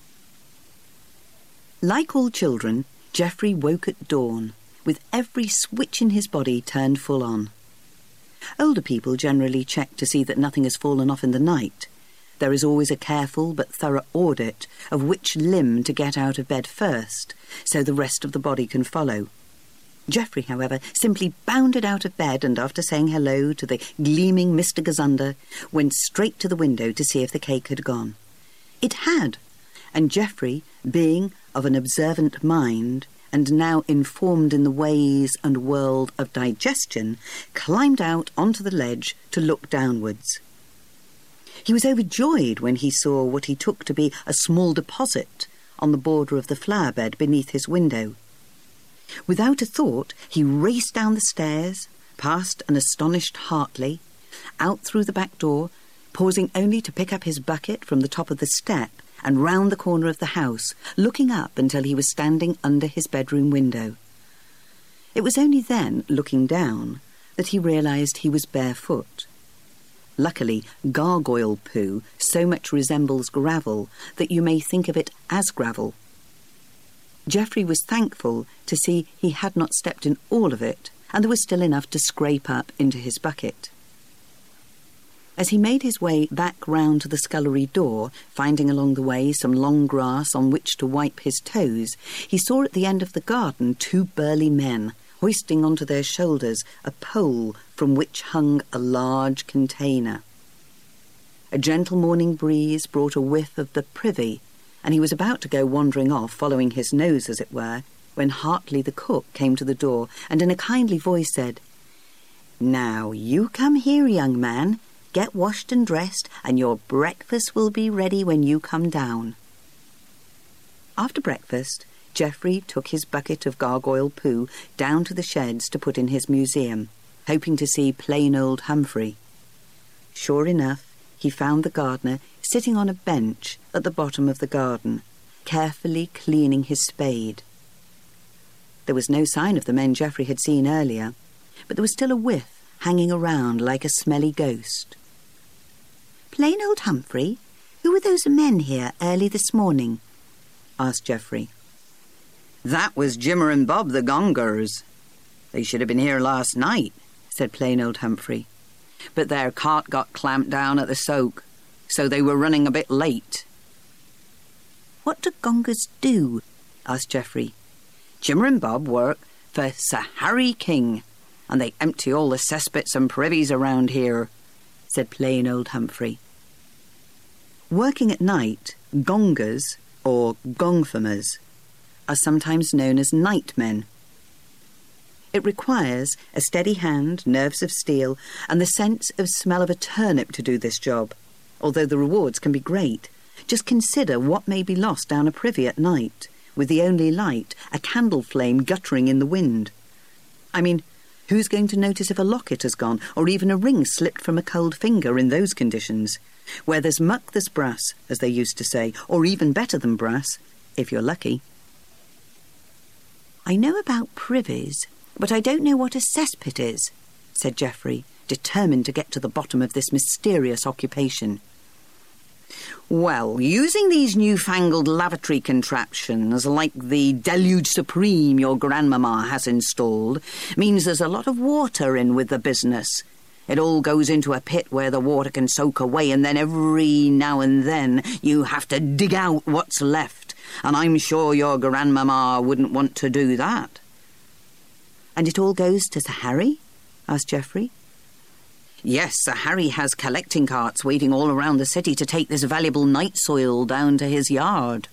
Like all children, Geoffrey woke at dawn, with every switch in his body turned full on. Older people generally check to see that nothing has fallen off in the night. There is always a careful but thorough audit of which limb to get out of bed first, so the rest of the body can follow. Geoffrey, however, simply bounded out of bed and, after saying hello to the gleaming Mr. Gazunder, went straight to the window to see if the cake had gone. It had, and Geoffrey, being of an observant mind, and now informed in the ways and world of digestion, climbed out onto the ledge to look downwards. He was overjoyed when he saw what he took to be a small deposit on the border of the flower bed beneath his window. Without a thought, he raced down the stairs, past an astonished Hartley, out through the back door, pausing only to pick up his bucket from the top of the step, and round the corner of the house, looking up until he was standing under his bedroom window. It was only then, looking down, that he realised he was barefoot. Luckily, gargoyle poo so much resembles gravel that you may think of it as gravel. Geoffrey was thankful to see he had not stepped in all of it, and there was still enough to scrape up into his bucket. As he made his way back round to the scullery door, finding along the way some long grass on which to wipe his toes, he saw at the end of the garden 2 burly men, hoisting onto their shoulders a pole from which hung a large container. A gentle morning breeze brought a whiff of the privy, and he was about to go wandering off, following his nose, as it were, when Hartley the cook came to the door and in a kindly voice said, "Now, you come here, young man. Get washed and dressed, and your breakfast will be ready when you come down." After breakfast, Geoffrey took his bucket of gargoyle poo down to the sheds to put in his museum, hoping to see plain old Humphrey. Sure enough, he found the gardener sitting on a bench at the bottom of the garden, carefully cleaning his spade. There was no sign of the men Geoffrey had seen earlier, but there was still a whiff hanging around like a smelly ghost. "Plain old Humphrey? Who were those men here early this morning?" asked Geoffrey. "That was Jimmer and Bob, the gongers. They should have been here last night," said plain old Humphrey. "But their cart got clamped down at the soak, so they were running a bit late." "What do gongers do?" asked Geoffrey. "Jimmer and Bob work for Sir Harry King, and they empty all the cesspits and privies around here," said plain old Humphrey. Working at night, gongers, or gongfamers, are sometimes known as nightmen. It requires a steady hand, nerves of steel, and the sense of smell of a turnip to do this job, although the rewards can be great. Just consider what may be lost down a privy at night, with the only light a candle flame guttering in the wind. I mean, who's going to notice if a locket has gone, or even a ring slipped from a cold finger in those conditions? Where there's muck, there's brass, as they used to say, or even better than brass, if you're lucky. "I know about privies, but I don't know what a cesspit is," said Geoffrey, determined to get to the bottom of this mysterious occupation. Well, using these newfangled lavatory contraptions, like the Deluge Supreme your grandmama has installed, means there's a lot of water in with the business. It all goes into a pit where the water can soak away, and then every now and then you have to dig out what's left. And I'm sure your grandmama wouldn't want to do that." "And it all goes to Sir Harry?" asked Geoffrey. "Yes, Sir Harry has collecting carts waiting all around the city to take this valuable night soil down to his yard."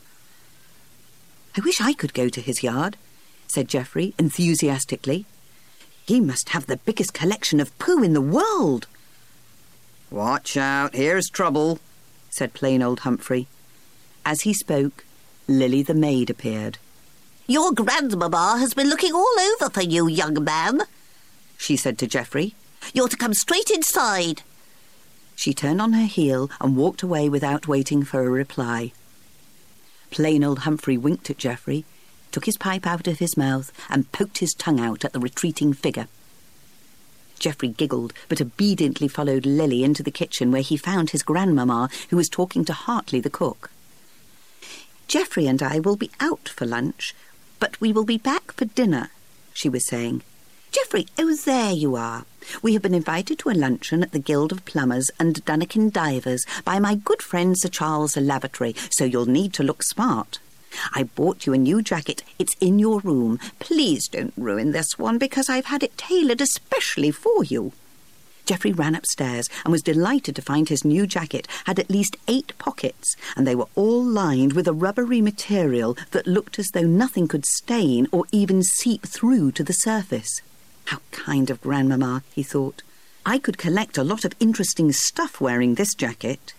"I wish I could go to his yard," said Geoffrey enthusiastically. "He must have the biggest collection of poo in the world." "Watch out, here's trouble," said plain old Humphrey. As he spoke, Lily the maid appeared. "Your grandmamma has been looking all over for you, young man," she said to Geoffrey. "You're to come straight inside." She turned on her heel and walked away without waiting for a reply. Plain old Humphrey winked at Geoffrey, took his pipe out of his mouth and poked his tongue out at the retreating figure. Geoffrey giggled, but obediently followed Lily into the kitchen, where he found his grandmamma, who was talking to Hartley the cook. "Geoffrey and I will be out for lunch, but we will be back for dinner," she was saying. "Geoffrey, oh, there you are. We have been invited to a luncheon at the Guild of Plumbers and Dunnikin Divers by my good friend Sir Charles Lavatory, so you'll need to look smart. I bought you a new jacket. It's in your room. Please don't ruin this one, because I've had it tailored especially for you." Geoffrey ran upstairs and was delighted to find his new jacket had at least 8 pockets, and they were all lined with a rubbery material that looked as though nothing could stain or even seep through to the surface. How kind of Grandmamma, he thought. I could collect a lot of interesting stuff wearing this jacket.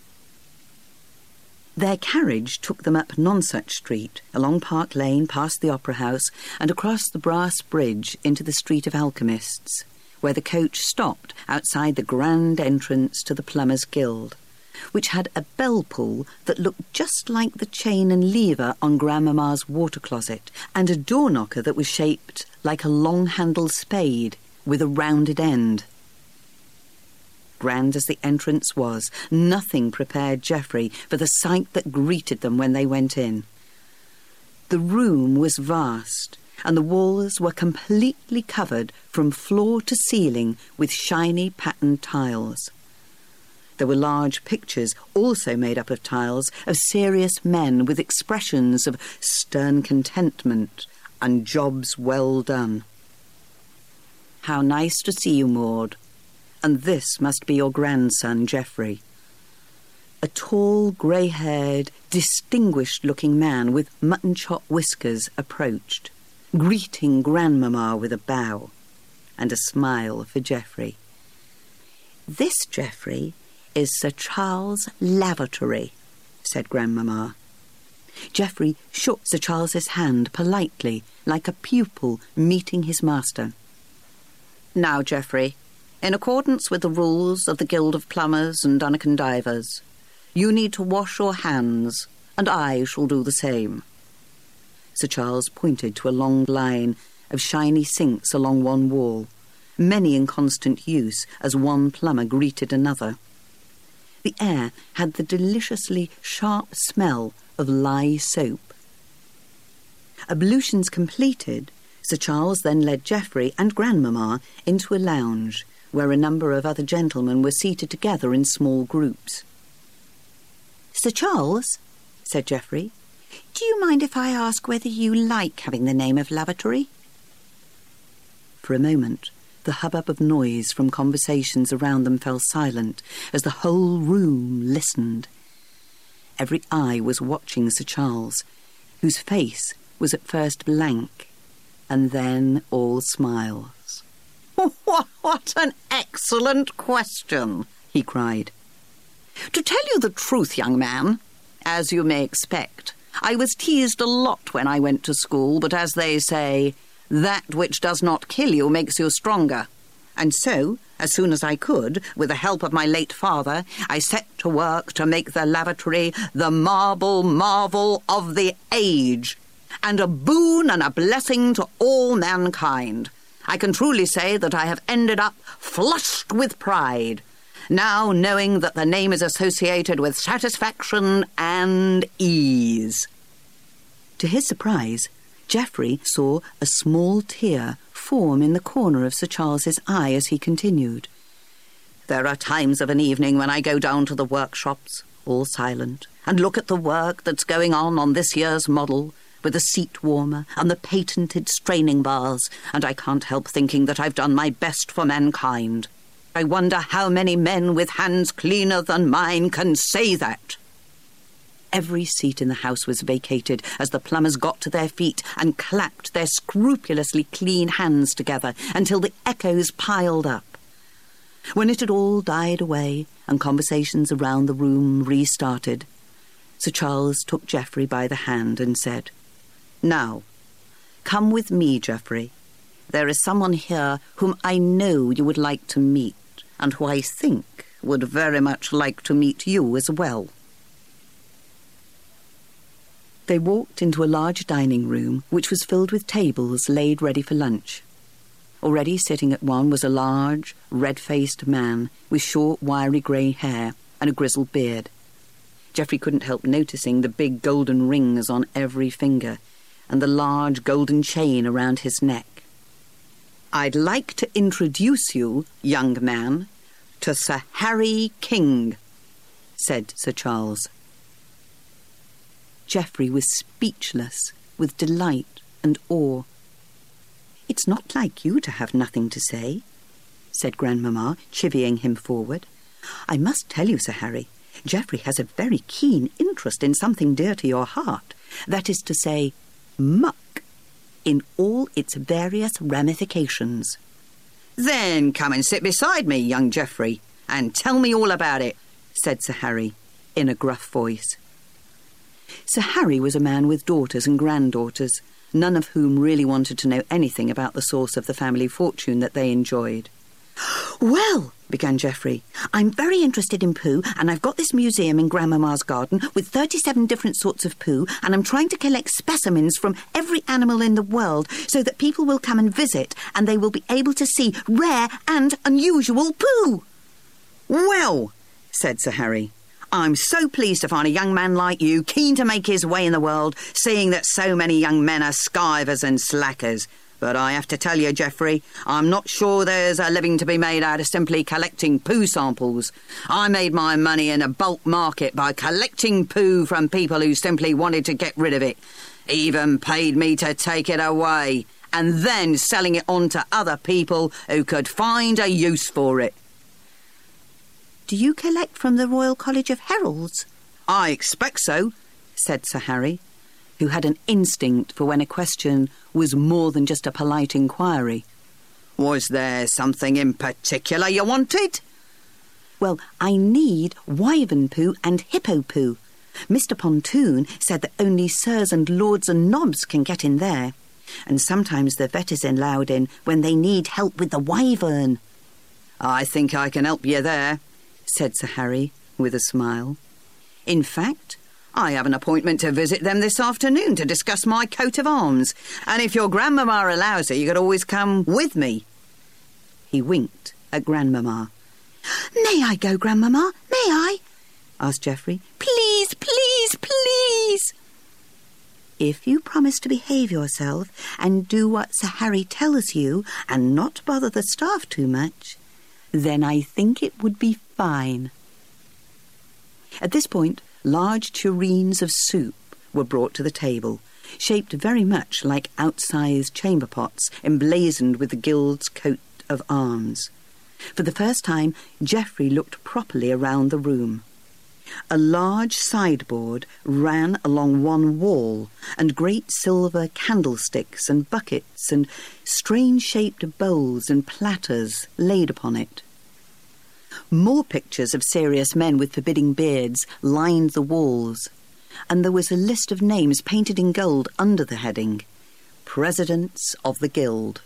Their carriage took them up Nonsuch Street, along Park Lane, past the Opera House, and across the Brass Bridge into the Street of Alchemists, where the coach stopped outside the grand entrance to the Plumbers' Guild, which had a bell pull that looked just like the chain and lever on Grandmamma's water closet, and a door knocker that was shaped like a long-handled spade with a rounded end. Grand as the entrance was, nothing prepared Geoffrey for the sight that greeted them when they went in. The room was vast, and the walls were completely covered from floor to ceiling with shiny patterned tiles. There were large pictures, also made up of tiles, of serious men with expressions of stern contentment and jobs well done. "How nice to see you, Maud. And this must be your grandson, Geoffrey." A tall, grey-haired, distinguished-looking man with mutton-chop whiskers approached, greeting Grandmamma with a bow and a smile for Geoffrey. "This, Geoffrey, is Sir Charles Lavatory," said Grandmamma. Geoffrey shook Sir Charles's hand politely, like a pupil meeting his master. "Now, Geoffrey, in accordance with the rules of the Guild of Plumbers and Dunnikin Divers, you need to wash your hands, and I shall do the same." Sir Charles pointed to a long line of shiny sinks along one wall, many in constant use as one plumber greeted another. The air had the deliciously sharp smell of lye soap. Ablutions completed, Sir Charles then led Geoffrey and Grandmamma into a lounge, where a number of other gentlemen were seated together in small groups. "Sir Charles," said Geoffrey, "do you mind if I ask whether you like having the name of Lavatory?" For a moment, the hubbub of noise from conversations around them fell silent as the whole room listened. Every eye was watching Sir Charles, whose face was at first blank and then all smile. What an excellent question, he cried. To tell you the truth, young man, as you may expect, I was teased a lot when I went to school, but as they say, that which does not kill you makes you stronger. And so, as soon as I could, with the help of my late father, I set to work to make the lavatory the marvel of the age, and a boon and a blessing to all mankind. I can truly say that I have ended up flushed with pride, now knowing that the name is associated with satisfaction and ease. To his surprise, Geoffrey saw a small tear form in the corner of Sir Charles's eye as he continued. There are times of an evening when I go down to the workshops, all silent, and look at the work that's going on this year's model, with the seat warmer and the patented straining bars, and I can't help thinking that I've done my best for mankind. I wonder how many men with hands cleaner than mine can say that. Every seat in the house was vacated as the plumbers got to their feet and clapped their scrupulously clean hands together until the echoes piled up. When it had all died away and conversations around the room restarted, Sir Charles took Geoffrey by the hand and said, Now, come with me, Geoffrey. There is someone here whom I know you would like to meet, and who I think would very much like to meet you as well. They walked into a large dining room which was filled with tables laid ready for lunch. Already sitting at one was a large, red-faced man with short, wiry grey hair and a grizzled beard. Geoffrey couldn't help noticing the big golden rings on every finger and the large golden chain around his neck. I'd like to introduce you, young man, to Sir Harry King, said Sir Charles. Geoffrey was speechless with delight and awe. It's not like you to have nothing to say, said Grandmamma, chivying him forward. I must tell you, Sir Harry, Geoffrey has a very keen interest in something dear to your heart, that is to say, muck, in all its various ramifications. Then come and sit beside me, young Geoffrey, and tell me all about it, said Sir Harry, in a gruff voice. Sir Harry was a man with daughters and granddaughters, none of whom really wanted to know anything about the source of the family fortune that they enjoyed. Well, began Geoffrey, I'm very interested in poo, and I've got this museum in Grandmamma's garden with 37 different sorts of poo, and I'm trying to collect specimens from every animal in the world so that people will come and visit, and they will be able to see rare and unusual poo. Well, said Sir Harry, I'm so pleased to find a young man like you keen to make his way in the world, seeing that so many young men are skivers and slackers. But I have to tell you, Geoffrey, I'm not sure there's a living to be made out of simply collecting poo samples. I made my money in a bulk market by collecting poo from people who simply wanted to get rid of it, even paid me to take it away, and then selling it on to other people who could find a use for it. Do you collect from the Royal College of Heralds? I expect so, said Sir Harry, who had an instinct for when a question was more than just a polite inquiry. Was there something in particular you wanted? Well, I need wyvern poo and hippo poo. Mr. Pontoon said that only sirs and lords and nobs can get in there, and sometimes the vet is allowed in when they need help with the wyvern. I think I can help you there, said Sir Harry with a smile. In fact, I have an appointment to visit them this afternoon to discuss my coat of arms, and if your Grandmamma allows it, you could always come with me. He winked at Grandmamma. May I go, Grandmamma? May I? Asked Geoffrey. Please, please, please. If you promise to behave yourself and do what Sir Harry tells you and not bother the staff too much, then I think it would be fine. At this point, large tureens of soup were brought to the table, shaped very much like outsized chamber pots emblazoned with the Guild's coat of arms. For the first time, Geoffrey looked properly around the room. A large sideboard ran along one wall, and great silver candlesticks and buckets and strange-shaped bowls and platters laid upon it. More pictures of serious men with forbidding beards lined the walls, and there was a list of names painted in gold under the heading, Presidents of the Guild.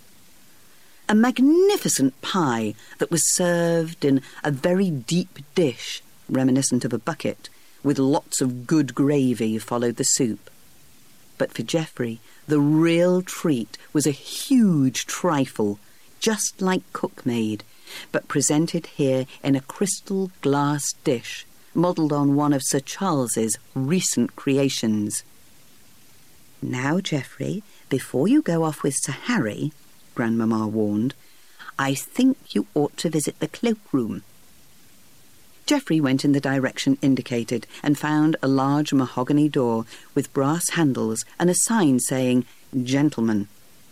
A magnificent pie that was served in a very deep dish, reminiscent of a bucket, with lots of good gravy followed the soup. But for Geoffrey, the real treat was a huge trifle, just like cook made, but presented here in a crystal glass dish, modelled on one of Sir Charles's recent creations. "Now, Geoffrey, before you go off with Sir Harry," Grandmamma warned, "I think you ought to visit the cloakroom." Geoffrey went in the direction indicated and found a large mahogany door with brass handles and a sign saying, "Gentlemen."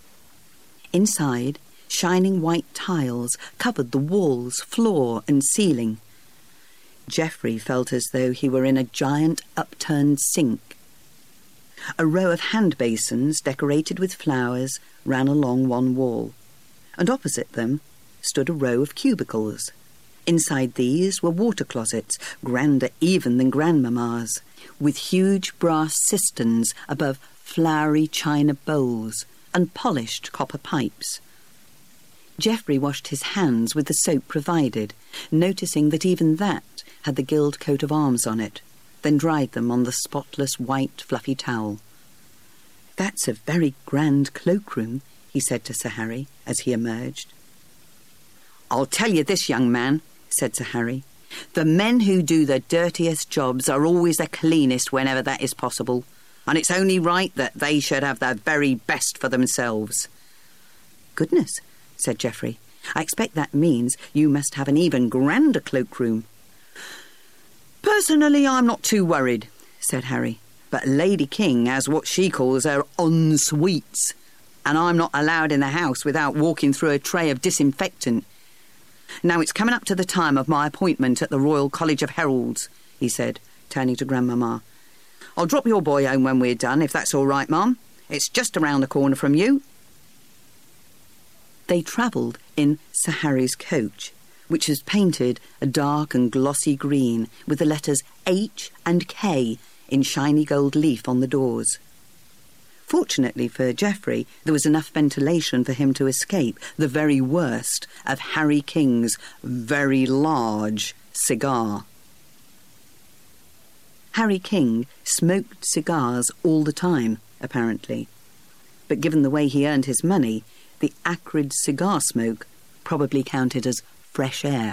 Inside, shining white tiles covered the walls, floor and ceiling. Geoffrey felt as though he were in a giant upturned sink. A row of hand basins decorated with flowers ran along one wall, and opposite them stood a row of cubicles. Inside these were water closets, grander even than Grandmamma's, with huge brass cisterns above flowery china bowls and polished copper pipes. Geoffrey washed his hands with the soap provided, noticing that even that had the guild coat of arms on it, then dried them on the spotless white fluffy towel. "That's a very grand cloakroom," he said to Sir Harry as he emerged. "I'll tell you this, young man," said Sir Harry, "the men who do the dirtiest jobs are always the cleanest whenever that is possible, and it's only right that they should have the very best for themselves." "Goodness," said Geoffrey, "I expect that means you must have an even grander cloakroom." "Personally, I'm not too worried," said Harry, "but Lady King has what she calls her en-suites, and I'm not allowed in the house without walking through a tray of disinfectant. Now, it's coming up to the time of my appointment at the Royal College of Heralds," he said, turning to Grandmamma. "I'll drop your boy home when we're done, if that's all right, Mum. It's just around the corner from you." They travelled in Sir Harry's coach, which was painted a dark and glossy green with the letters H and K in shiny gold leaf on the doors. Fortunately for Geoffrey, there was enough ventilation for him to escape the very worst of Harry King's very large cigar. Harry King smoked cigars all the time, apparently, but given the way he earned his money, the acrid cigar smoke probably counted as fresh air.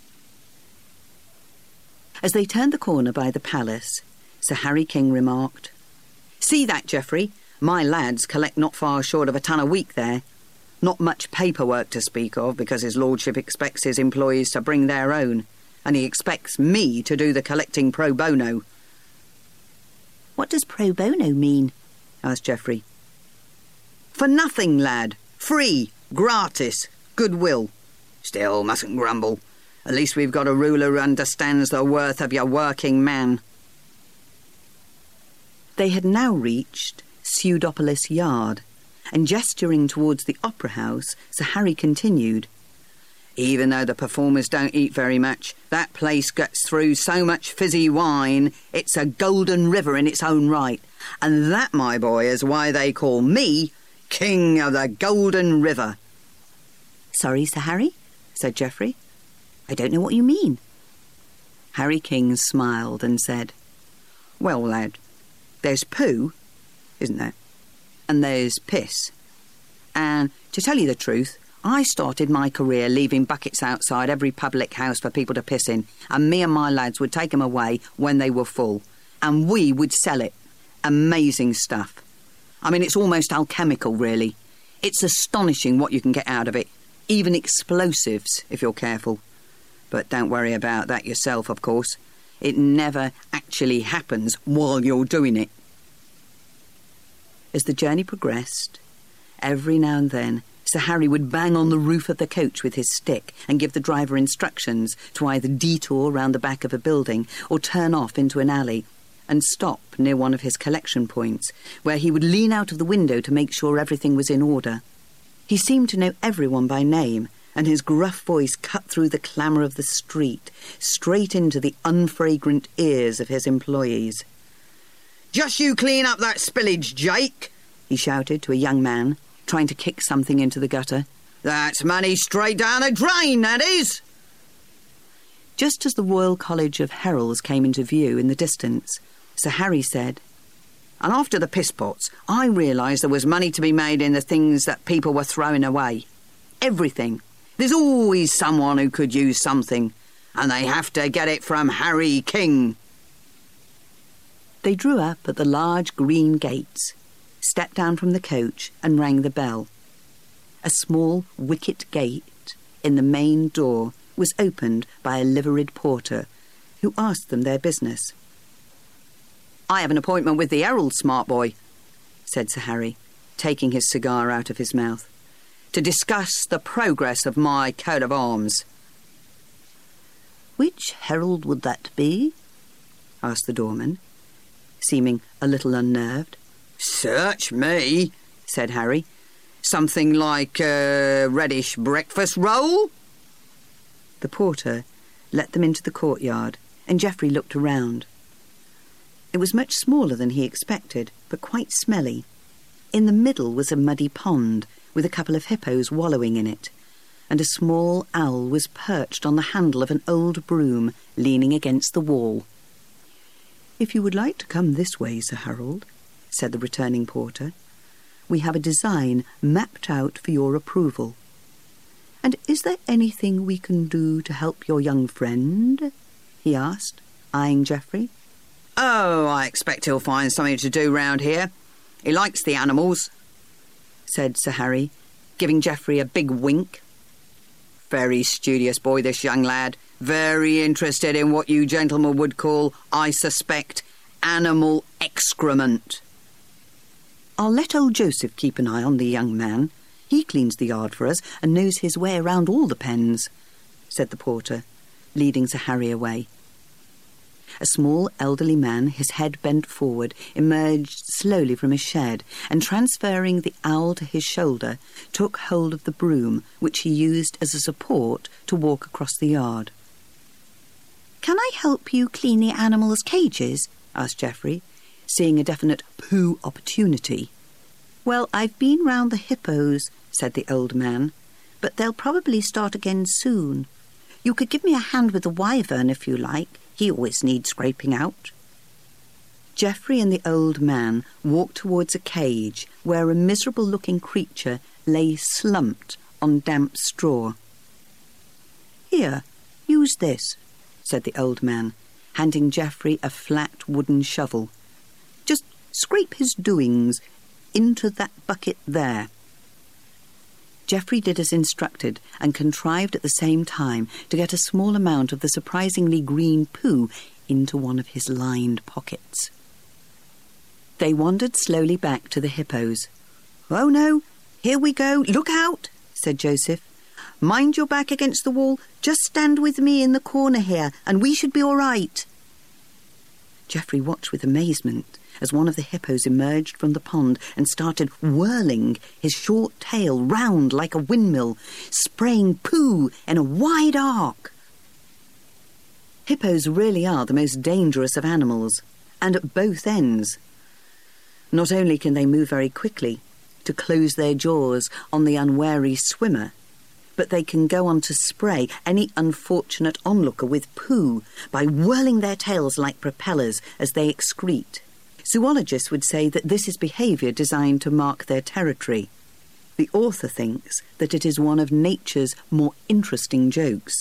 As they turned the corner by the palace, Sir Harry King remarked, "See that, Geoffrey? My lads collect not far short of a ton a week there. Not much paperwork to speak of, because his lordship expects his employees to bring their own, and he expects me to do the collecting pro bono." "What does pro bono mean?" asked Geoffrey. "For nothing, lad. Free, gratis, goodwill. Still, mustn't grumble. At least we've got a ruler who understands the worth of your working man." They had now reached Pseudopolis Yard, and gesturing towards the Opera House, Sir Harry continued, "Even though the performers don't eat very much, that place gets through so much fizzy wine, it's a golden river in its own right. And that, my boy, is why they call me King of the Golden River." "Sorry, Sir Harry," said Geoffrey. "I don't know what you mean." Harry King smiled and said, "Well, lad, there's poo, isn't there? And there's piss. And to tell you the truth, I started my career leaving buckets outside every public house for people to piss in, and me and my lads would take them away when they were full, and we would sell it. Amazing stuff. I mean, it's almost alchemical, really. It's astonishing what you can get out of it. Even explosives, if you're careful. But don't worry about that yourself, of course. It never actually happens while you're doing it." As the journey progressed, every now and then Sir Harry would bang on the roof of the coach with his stick and give the driver instructions to either detour round the back of a building or turn off into an alley and stop near one of his collection points, where he would lean out of the window to make sure everything was in order. He seemed to know everyone by name, and his gruff voice cut through the clamour of the street, straight into the unfragrant ears of his employees. "Just you clean up that spillage, Jake," he shouted to a young man, trying to kick something into the gutter. "That's money straight down a drain, that is." Just as the Royal College of Heralds came into view in the distance, Sir Harry said, "And after the piss pots, I realised there was money to be made in the things that people were throwing away. Everything. There's always someone who could use something, and they have to get it from Harry King." They drew up at the large green gates, stepped down from the coach and rang the bell. A small wicket gate in the main door was opened by a liveried porter, who asked them their business. "I have an appointment with the Herald, smart boy," said Sir Harry, taking his cigar out of his mouth, "to discuss the progress of my coat of arms." "Which herald would that be?" asked the doorman, seeming a little unnerved. "Search me," said Harry. "Something like a reddish breakfast roll?" The porter let them into the courtyard, and Geoffrey looked around. It was much smaller than he expected, but quite smelly. In the middle was a muddy pond, with a couple of hippos wallowing in it, and a small owl was perched on the handle of an old broom, leaning against the wall. "If you would like to come this way, Sir Harold," said the returning porter, "we have a design mapped out for your approval. And is there anything we can do to help your young friend?" he asked, eyeing Geoffrey. "Oh, I expect he'll find something to do round here. He likes the animals," said Sir Harry, giving Geoffrey a big wink. "Very studious boy, this young lad. Very interested in what you gentlemen would call, I suspect, animal excrement." "I'll let old Joseph keep an eye on the young man. He cleans the yard for us and knows his way around all the pens," said the porter, leading Sir Harry away. A small elderly man, his head bent forward, emerged slowly from his shed, and transferring the owl to his shoulder, took hold of the broom, which he used as a support to walk across the yard. "Can I help you clean the animals' cages?" asked Geoffrey, seeing a definite poo opportunity. "Well, I've been round the hippos," said the old man, "but they'll probably start again soon. You could give me a hand with the wyvern if you like. He always needs scraping out." Geoffrey and the old man walked towards a cage where a miserable-looking creature lay slumped on damp straw. "Here, use this," said the old man, handing Geoffrey a flat wooden shovel. "Just scrape his doings into that bucket there." Geoffrey did as instructed and contrived at the same time to get a small amount of the surprisingly green poo into one of his lined pockets. They wandered slowly back to the hippos. "Oh no, here we go, look out," said Joseph. "Mind your back against the wall, just stand with me in the corner here and we should be all right." Geoffrey watched with amazement as one of the hippos emerged from the pond and started whirling his short tail round like a windmill, spraying poo in a wide arc. Hippos really are the most dangerous of animals, and at both ends. Not only can they move very quickly to close their jaws on the unwary swimmer, but they can go on to spray any unfortunate onlooker with poo by whirling their tails like propellers as they excrete. Zoologists would say that this is behaviour designed to mark their territory. The author thinks that it is one of nature's more interesting jokes.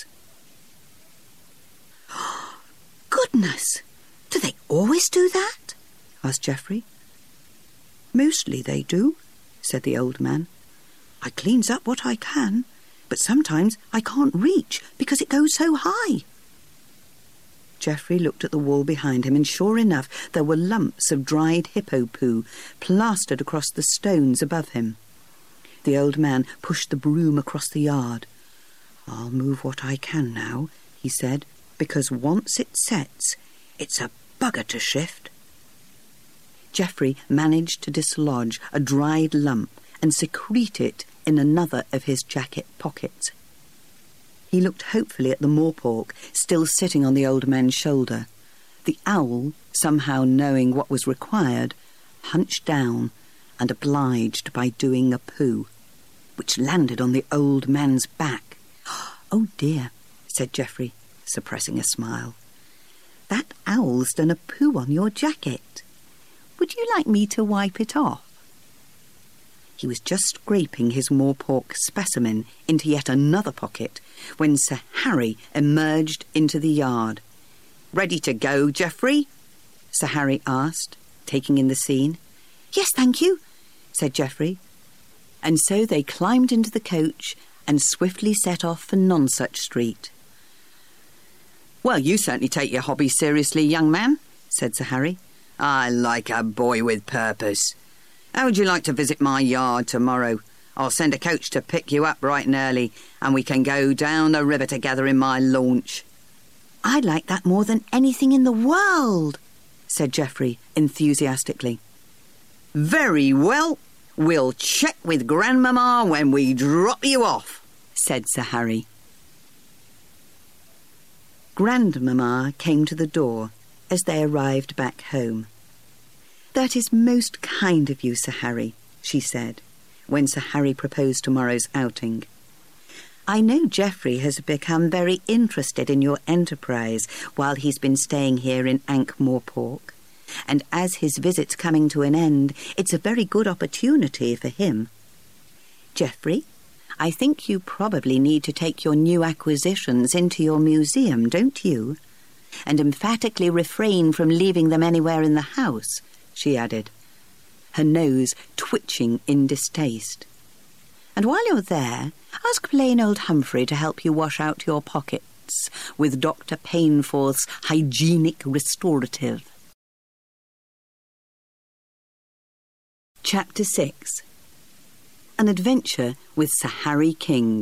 "Goodness! Do they always do that?" asked Geoffrey. "Mostly they do," said the old man. "I cleans up what I can, but sometimes I can't reach because it goes so high." Geoffrey looked at the wall behind him, and sure enough, there were lumps of dried hippo poo plastered across the stones above him. The old man pushed the broom across the yard. "I'll move what I can now," he said, "because once it sets, it's a bugger to shift." Geoffrey managed to dislodge a dried lump and secrete it in another of his jacket pockets. He looked hopefully at the moorpork still sitting on the old man's shoulder. The owl, somehow knowing what was required, hunched down and obliged by doing a poo, which landed on the old man's back. "Oh dear," said Geoffrey, suppressing a smile. "That owl's done a poo on your jacket. Would you like me to wipe it off?" He was just scraping his moorpork specimen into yet another pocket when Sir Harry emerged into the yard. "Ready to go, Geoffrey?" Sir Harry asked, taking in the scene. "Yes, thank you," said Geoffrey. And so they climbed into the coach and swiftly set off for Nonsuch Street. "Well, you certainly take your hobby seriously, young man," said Sir Harry. "I like a boy with purpose. How would you like to visit my yard tomorrow? I'll send a coach to pick you up bright and early, and we can go down the river together in my launch." "I'd like that more than anything in the world," said Geoffrey enthusiastically. "Very well. We'll check with Grandmamma when we drop you off," said Sir Harry. Grandmamma came to the door as they arrived back home. "That is most kind of you, Sir Harry," she said, when Sir Harry proposed tomorrow's outing. "I know Geoffrey has become very interested in your enterprise while he's been staying here in Ankh-Morpork, and as his visit's coming to an end, it's a very good opportunity for him. Geoffrey, I think you probably need to take your new acquisitions into your museum, don't you? And emphatically refrain from leaving them anywhere in the house," she added, her nose twitching in distaste. "And while you're there, ask plain old Humphrey to help you wash out your pockets with Dr. Painforth's hygienic restorative." Chapter 6. An Adventure with Sir Harry King.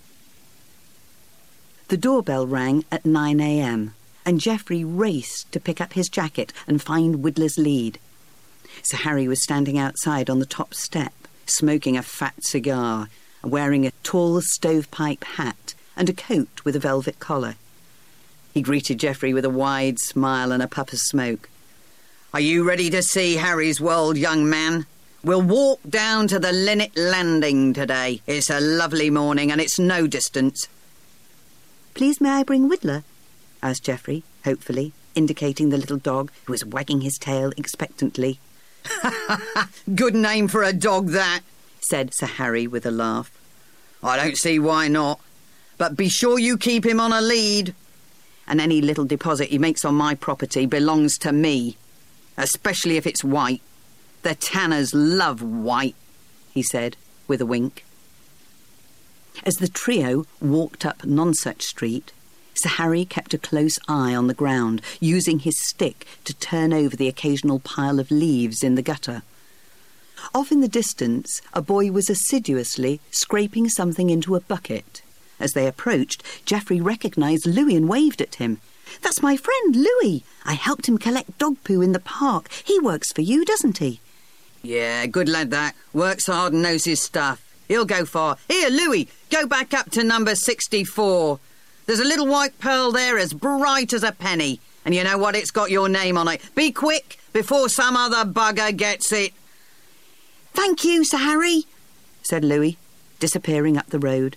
The doorbell rang at 9 a.m, and Geoffrey raced to pick up his jacket and find Widdler's lead. Sir Harry was standing outside on the top step, smoking a fat cigar, wearing a tall stovepipe hat and a coat with a velvet collar. He greeted Geoffrey with a wide smile and a puff of smoke. "Are you ready to see Harry's world, young man? We'll walk down to the Linnet Landing today. It's a lovely morning and it's no distance." "Please may I bring Widdler?" asked Geoffrey, hopefully, indicating the little dog who was wagging his tail expectantly. "Good name for a dog, that," said Sir Harry with a laugh. "I don't see why not. But be sure you keep him on a lead. And any little deposit he makes on my property belongs to me, especially if it's white. The tanners love white," he said, with a wink. As the trio walked up Nonsuch Street, Sir Harry kept a close eye on the ground, using his stick to turn over the occasional pile of leaves in the gutter. Off in the distance, a boy was assiduously scraping something into a bucket. As they approached, Geoffrey recognised Louis and waved at him. "That's my friend, Louis. I helped him collect dog poo in the park. He works for you, doesn't he?" "Yeah, good lad that. Works hard and knows his stuff. He'll go far. Here, Louis, go back up to number 64. There's a little white pearl there as bright as a penny, and you know what? It's got your name on it. Be quick, before some other bugger gets it." "Thank you, Sir Harry," said Louis, disappearing up the road.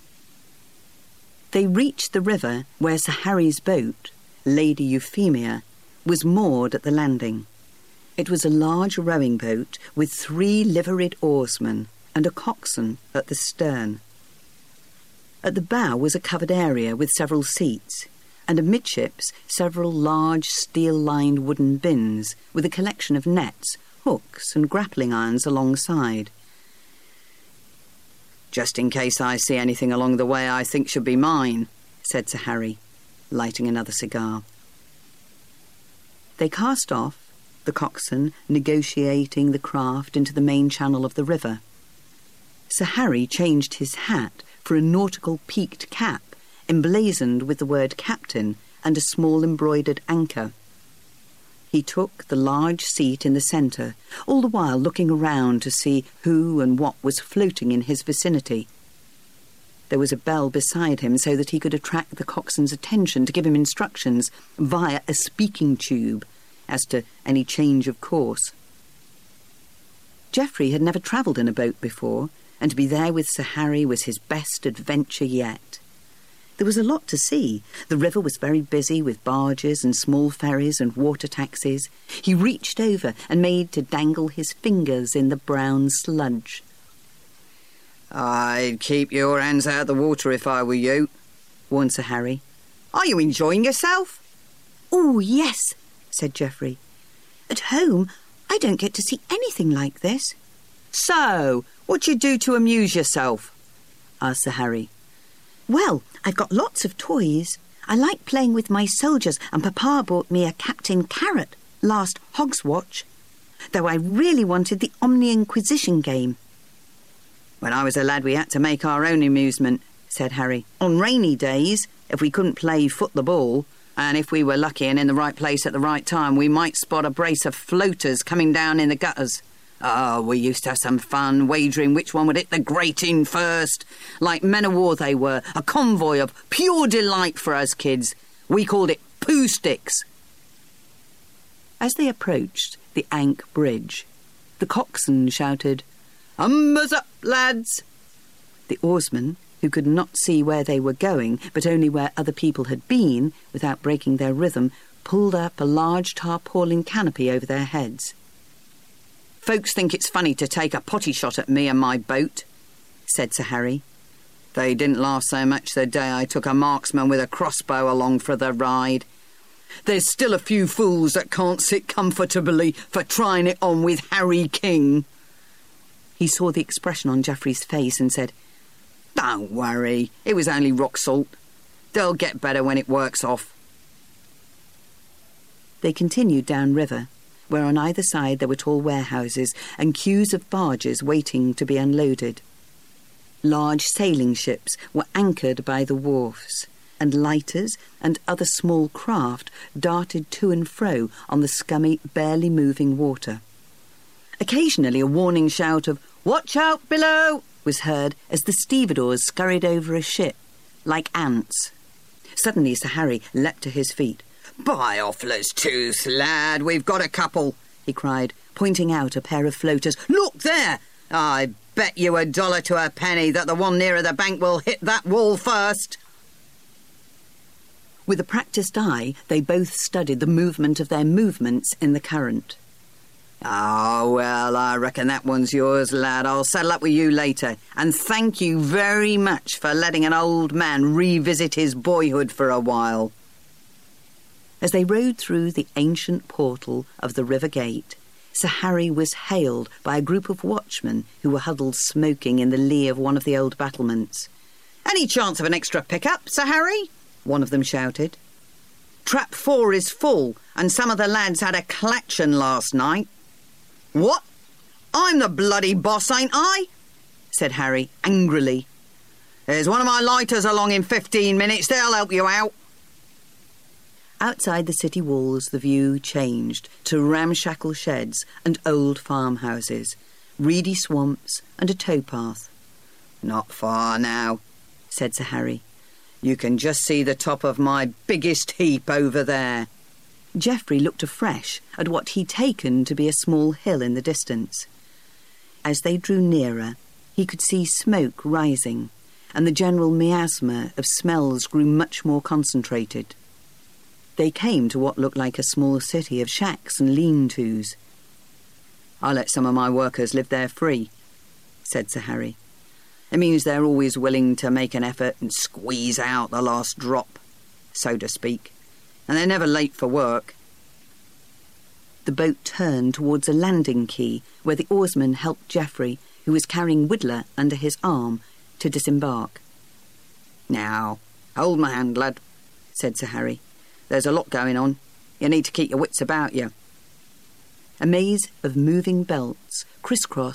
They reached the river where Sir Harry's boat, Lady Euphemia, was moored at the landing. It was a large rowing boat with 3 liveried oarsmen and a coxswain at the stern. At the bow was a covered area with several seats, and amidships several large steel-lined wooden bins with a collection of nets, hooks and grappling irons alongside. "Just in case I see anything along the way I think should be mine," said Sir Harry, lighting another cigar. They cast off, the coxswain negotiating the craft into the main channel of the river. Sir Harry changed his hat for a nautical peaked cap, emblazoned with the word captain and a small embroidered anchor. He took the large seat in the centre, all the while looking around to see who and what was floating in his vicinity. There was a bell beside him so that he could attract the coxswain's attention to give him instructions via a speaking tube as to any change of course. Geoffrey had never travelled in a boat before, and to be there with Sir Harry was his best adventure yet. There was a lot to see. The river was very busy with barges and small ferries and water taxis. He reached over and made to dangle his fingers in the brown sludge. "I'd keep your hands out of the water if I were you," warned Sir Harry. "Are you enjoying yourself?" "Oh, yes," said Geoffrey. "At home, I don't get to see anything like this." "So, what do you do to amuse yourself?" asked Sir Harry. "Well, I've got lots of toys. I like playing with my soldiers, and Papa bought me a Captain Carrot last Hogswatch, though I really wanted the Omni Inquisition game." "When I was a lad, we had to make our own amusement," said Harry. "On rainy days, if we couldn't play foot the ball, and if we were lucky and in the right place at the right time, we might spot a brace of floaters coming down in the gutters. Oh, we used to have some fun, wagering which one would hit the grating first. Like men of war they were, a convoy of pure delight for us kids. We called it poo sticks." As they approached the Ankh Bridge, the coxswain shouted, "Umbers up, lads!" The oarsmen, who could not see where they were going, but only where other people had been, without breaking their rhythm, pulled up a large tarpaulin canopy over their heads. "Folks think it's funny to take a potty shot at me and my boat," said Sir Harry. "They didn't laugh so much the day I took a marksman with a crossbow along for the ride. There's still a few fools that can't sit comfortably for trying it on with Harry King." He saw the expression on Geoffrey's face and said, "Don't worry, it was only rock salt. They'll get better when it works off." They continued downriver, where on either side there were tall warehouses and queues of barges waiting to be unloaded. Large sailing ships were anchored by the wharfs, and lighters and other small craft darted to and fro on the scummy, barely moving water. Occasionally a warning shout of "Watch out below!" was heard as the stevedores scurried over a ship, like ants. Suddenly Sir Harry leapt to his feet. "By Offler's tooth, lad, we've got a couple," he cried, pointing out a pair of floaters. "Look there! I bet you $1 to a penny that the one nearer the bank will hit that wall first." With a practised eye, they both studied the movement of their movements in the current. "Oh, well, I reckon that one's yours, lad. I'll settle up with you later. And thank you very much for letting an old man revisit his boyhood for a while." As they rode through the ancient portal of the river gate, Sir Harry was hailed by a group of watchmen who were huddled smoking in the lee of one of the old battlements. "Any chance of an extra pickup, Sir Harry?" one of them shouted. "Trap 4 is full, and some of the lads had a collection last night." "What? I'm the bloody boss, ain't I?" said Harry angrily. "There's one of my lighters along in 15 minutes. They'll help you out." Outside the city walls, the view changed to ramshackle sheds and old farmhouses, reedy swamps and a towpath. "Not far now," said Sir Harry. "You can just see the top of my biggest heap over there." Geoffrey looked afresh at what he'd taken to be a small hill in the distance. As they drew nearer, he could see smoke rising, and the general miasma of smells grew much more concentrated. They came to what looked like a small city of shacks and lean-tos. "I let some of my workers live there free," said Sir Harry. "It means they're always willing to make an effort and squeeze out the last drop, so to speak. And they're never late for work." The boat turned towards a landing quay where the oarsman helped Geoffrey, who was carrying Whittler under his arm, to disembark. "Now, hold my hand, lad," said Sir Harry. "There's a lot going on. You need to keep your wits about you." A maze of moving belts crisscrossed the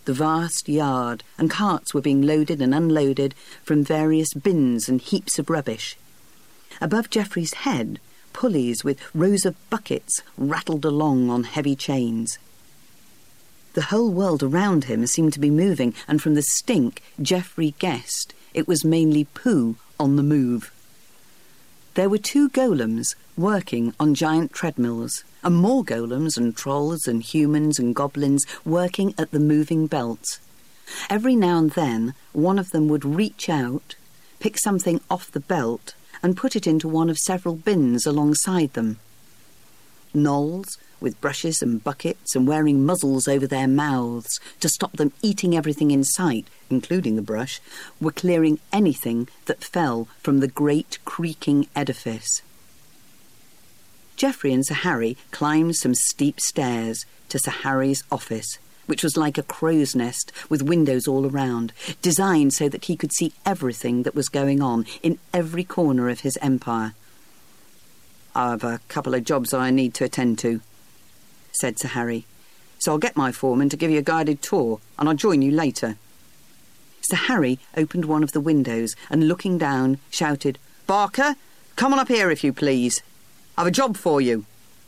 the vast yard, and carts were being loaded and unloaded from various bins and heaps of rubbish. Above Geoffrey's head, pulleys with rows of buckets rattled along on heavy chains. The whole world around him seemed to be moving, and from the stink, Geoffrey guessed it was mainly poo on the move. There were 2 golems working on giant treadmills, and more golems and trolls and humans and goblins working at the moving belts. Every now and then, one of them would reach out, pick something off the belt, and put it into one of several bins alongside them. Gnolls, with brushes and buckets and wearing muzzles over their mouths to stop them eating everything in sight, including the brush, were clearing anything that fell from the great creaking edifice. Geoffrey and Sir Harry climbed some steep stairs to Sir Harry's office, which was like a crow's nest with windows all around, designed so that he could see everything that was going on in every corner of his empire. "I've a couple of jobs I need to attend to," said Sir Harry, "so I'll get my foreman to give you a guided tour, and I'll join you later." Sir Harry opened one of the windows and, looking down, shouted, "Barker, come on up here if you please. I've a job for you."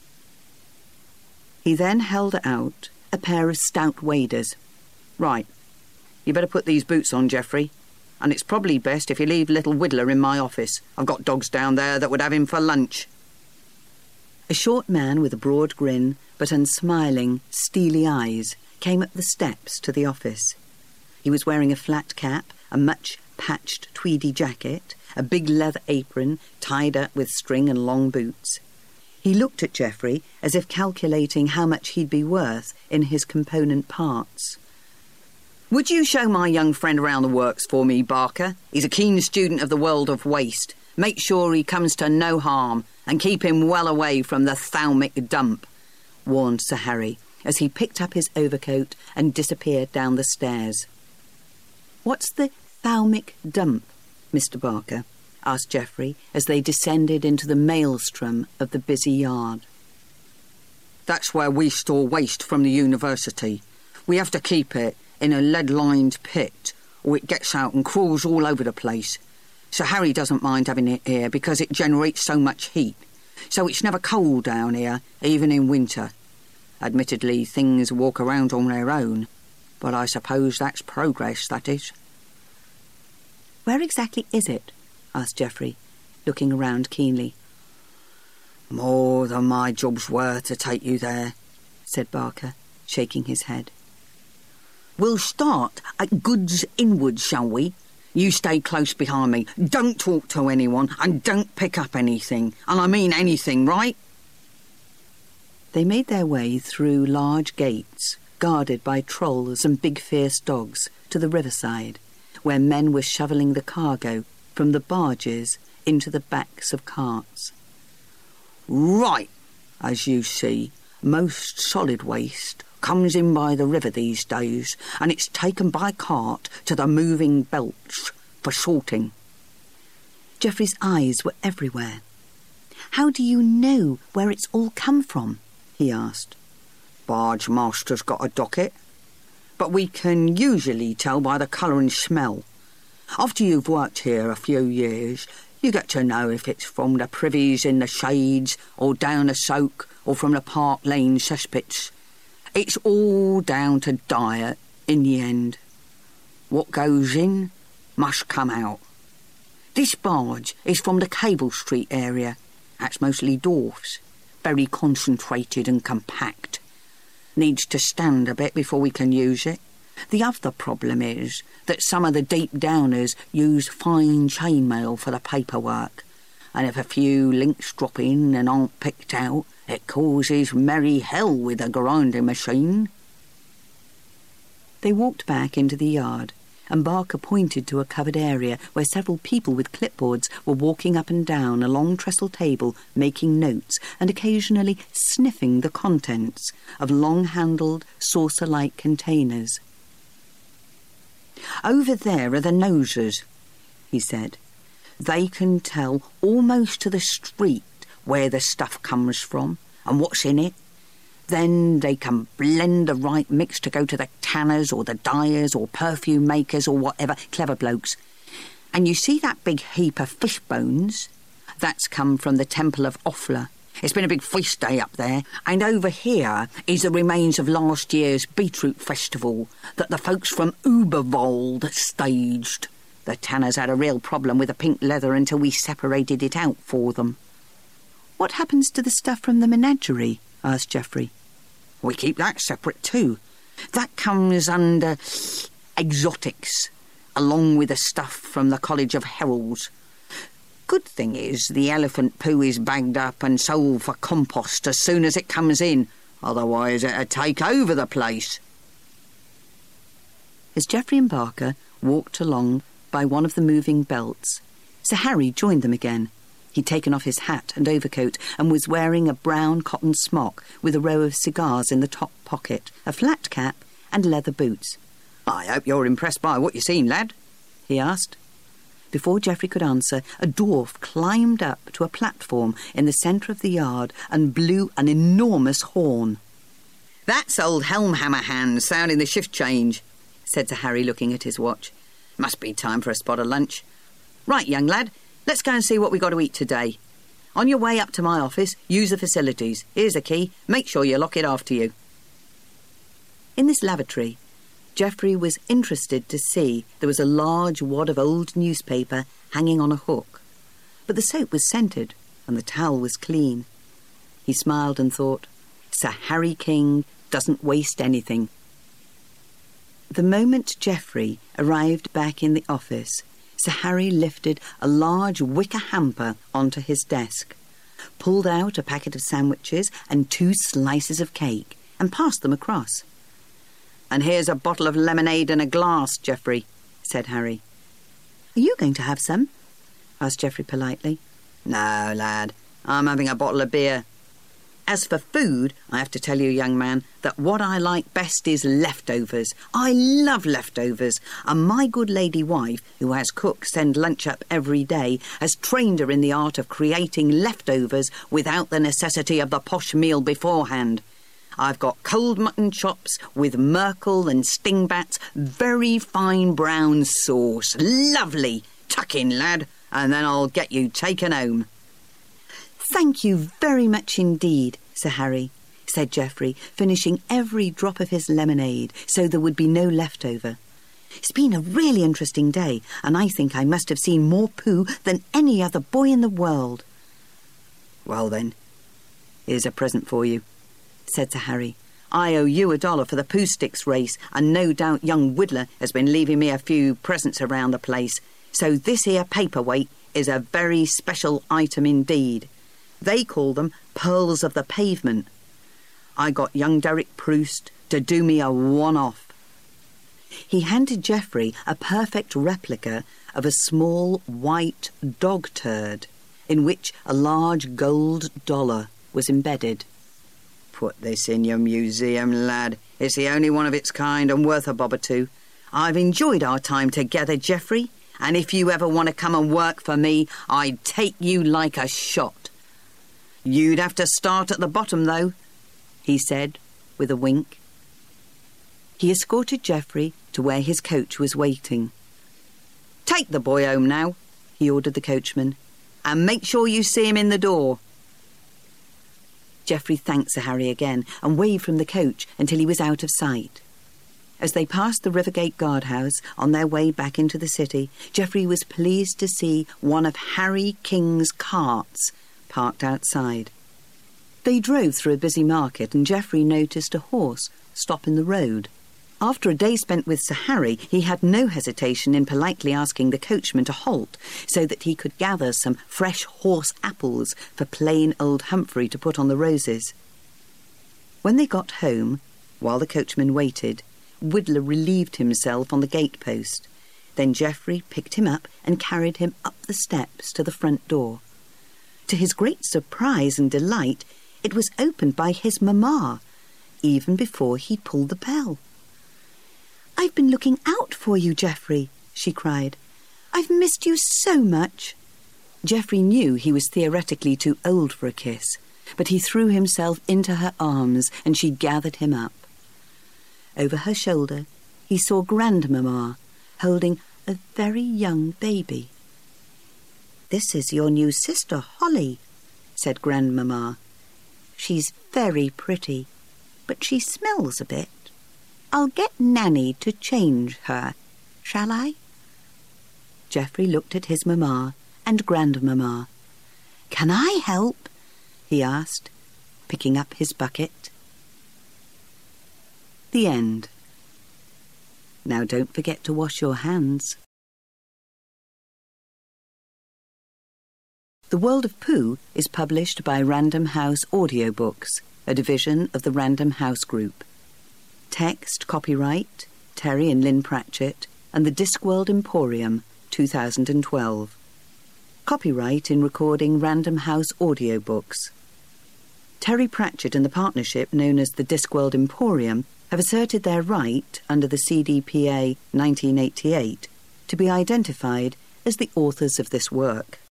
He then held out a pair of stout waders. "Right, you better put these boots on, Geoffrey, and it's probably best if you leave little Whittler in my office. I've got dogs down there that would have him for lunch." A short man with a broad grin but unsmiling, steely eyes came up the steps to the office. He was wearing a flat cap, a much patched tweedy jacket, a big leather apron tied up with string and long boots. He looked at Geoffrey as if calculating how much he'd be worth in his component parts. "Would you show my young friend around the works for me, Barker? He's a keen student of the world of waste. Make sure he comes to no harm, and keep him well away from the thalmic dump," warned Sir Harry, as he picked up his overcoat and disappeared down the stairs. "What's the thalmic dump, Mr. Barker?" asked Geoffrey, as they descended into the maelstrom of the busy yard. "That's where we store waste from the university. We have to keep it in a lead-lined pit, or it gets out and crawls all over the place. Sir Harry doesn't mind having it here because it generates so much heat, so it's never cold down here, even in winter. Admittedly, things walk around on their own, but I suppose that's progress, that is." "Where exactly is it?" asked Geoffrey, looking around keenly. "More than my job's worth to take you there," said Barker, shaking his head. "We'll start at Goods Inward, shall we? You stay close behind me. Don't talk to anyone, and don't pick up anything. And I mean anything, right?" They made their way through large gates, guarded by trolls and big fierce dogs, to the riverside, where men were shoveling the cargo from the barges into the backs of carts. "Right, as you see, most solid waste comes in by the river these days, and it's taken by cart to the moving belts for sorting." Geoffrey's eyes were everywhere. "How do you know where it's all come from?" he asked. "Barge master's got a docket, but we can usually tell by the colour and smell. After you've worked here a few years, you get to know if it's from the privies in the shades, or down the soak, or from the Park Lane cesspits. It's all down to diet in the end. What goes in must come out. This barge is from the Cable Street area. That's mostly dwarfs, very concentrated and compact. Needs to stand a bit before we can use it. The other problem is that some of the deep downers use fine chainmail for the paperwork, and if a few links drop in and aren't picked out, it causes merry hell with a grinding machine." They walked back into the yard, and Barker pointed to a covered area where several people with clipboards were walking up and down a long trestle table, making notes and occasionally sniffing the contents of long-handled, saucer-like containers. "Over there are the nosers," he said. "They can tell almost to the street where the stuff comes from and what's in it. Then they can blend the right mix to go to the tanners or the dyers or perfume makers or whatever, clever blokes. And you see that big heap of fish bones? That's come from the Temple of Offla. It's been a big feast day up there, and over here is the remains of last year's beetroot festival that the folks from Uberwald staged. The tanners had a real problem with the pink leather until we separated it out for them. What happens to the stuff from the menagerie? Asked Geoffrey. We keep that separate too. That comes under exotics, along with the stuff from the College of Heralds. Good thing is, the elephant poo is bagged up and sold for compost as soon as it comes in. Otherwise it'd take over the place. As Geoffrey and Barker walked along by one of the moving belts, Sir Harry joined them again. He'd taken off his hat and overcoat and was wearing a brown cotton smock with a row of cigars in the top pocket, a flat cap and leather boots. I hope you're impressed by what you've seen, lad, he asked. Before Geoffrey could answer, a dwarf climbed up to a platform in the centre of the yard and blew an enormous horn. That's old Helmhammer Hand sounding the shift change, said Sir Harry, looking at his watch. Must be time for a spot of lunch. Right, young lad, let's go and see what we got to eat today. On your way up to my office, use the facilities. Here's the key. Make sure you lock it after you. In this lavatory, Geoffrey was interested to see there was a large wad of old newspaper hanging on a hook. But the soap was scented and the towel was clean. He smiled and thought, Sir Harry King doesn't waste anything. The moment Geoffrey arrived back in the office, Sir Harry lifted a large wicker hamper onto his desk, pulled out a packet of sandwiches and 2 slices of cake, and passed them across. And here's a bottle of lemonade and a glass, Geoffrey, said Harry. Are you going to have some? Asked Geoffrey politely. No, lad, I'm having a bottle of beer. As for food, I have to tell you, young man, that what I like best is leftovers. I love leftovers, and my good lady wife, who has cooks send lunch up every day, has trained her in the art of creating leftovers without the necessity of the posh meal beforehand. I've got cold mutton chops with merkel and stingbats, very fine brown sauce. Lovely! Tuck in, lad, and then I'll get you taken home. Thank you very much indeed, Sir Harry, said Geoffrey, finishing every drop of his lemonade so there would be no leftover. It's been a really interesting day, and I think I must have seen more poo than any other boy in the world. Well then, here's a present for you, said Sir Harry. I owe you $1 for the poo sticks race, and no doubt young Whittler has been leaving me a few presents around the place. So this here paperweight is a very special item indeed. They call them pearls of the pavement. I got young Derek Proust to do me a one-off. He handed Geoffrey a perfect replica of a small white dog turd in which a large gold dollar was embedded. Put this in your museum, lad. It's the only one of its kind and worth a bob or two. I've enjoyed our time together, Geoffrey, and if you ever want to come and work for me, I'd take you like a shot. You'd have to start at the bottom, though, he said, with a wink. He escorted Geoffrey to where his coach was waiting. Take the boy home now, he ordered the coachman, and make sure you see him in the door. Geoffrey thanked Sir Harry again and waved from the coach until he was out of sight. As they passed the Rivergate guardhouse on their way back into the city, Geoffrey was pleased to see one of Harry King's carts parked outside. They drove through a busy market and Geoffrey noticed a horse stop in the road. After a day spent with Sir Harry, he had no hesitation in politely asking the coachman to halt so that he could gather some fresh horse apples for plain old Humphrey to put on the roses. When they got home, while the coachman waited, Whittler relieved himself on the gatepost. Then Geoffrey picked him up and carried him up the steps to the front door. To his great surprise and delight, it was opened by his mamma, even before he'd pulled the bell. "I've been looking out for you, Geoffrey," she cried. "I've missed you so much." Geoffrey knew he was theoretically too old for a kiss, but he threw himself into her arms and she gathered him up. Over her shoulder, he saw Grandmamma holding a very young baby. "This is your new sister, Holly," said Grandmamma. "She's very pretty, but she smells a bit. I'll get Nanny to change her, shall I?" Geoffrey looked at his mamma and Grandmamma. "Can I help?" he asked, picking up his bucket. The end. Now don't forget to wash your hands. The World of Pooh is published by Random House Audiobooks, a division of the Random House Group. Text copyright Terry and Lynn Pratchett and the Discworld Emporium, 2012. Copyright in recording Random House Audiobooks. Terry Pratchett and the partnership known as the Discworld Emporium have asserted their right under the CDPA 1988 to be identified as the authors of this work.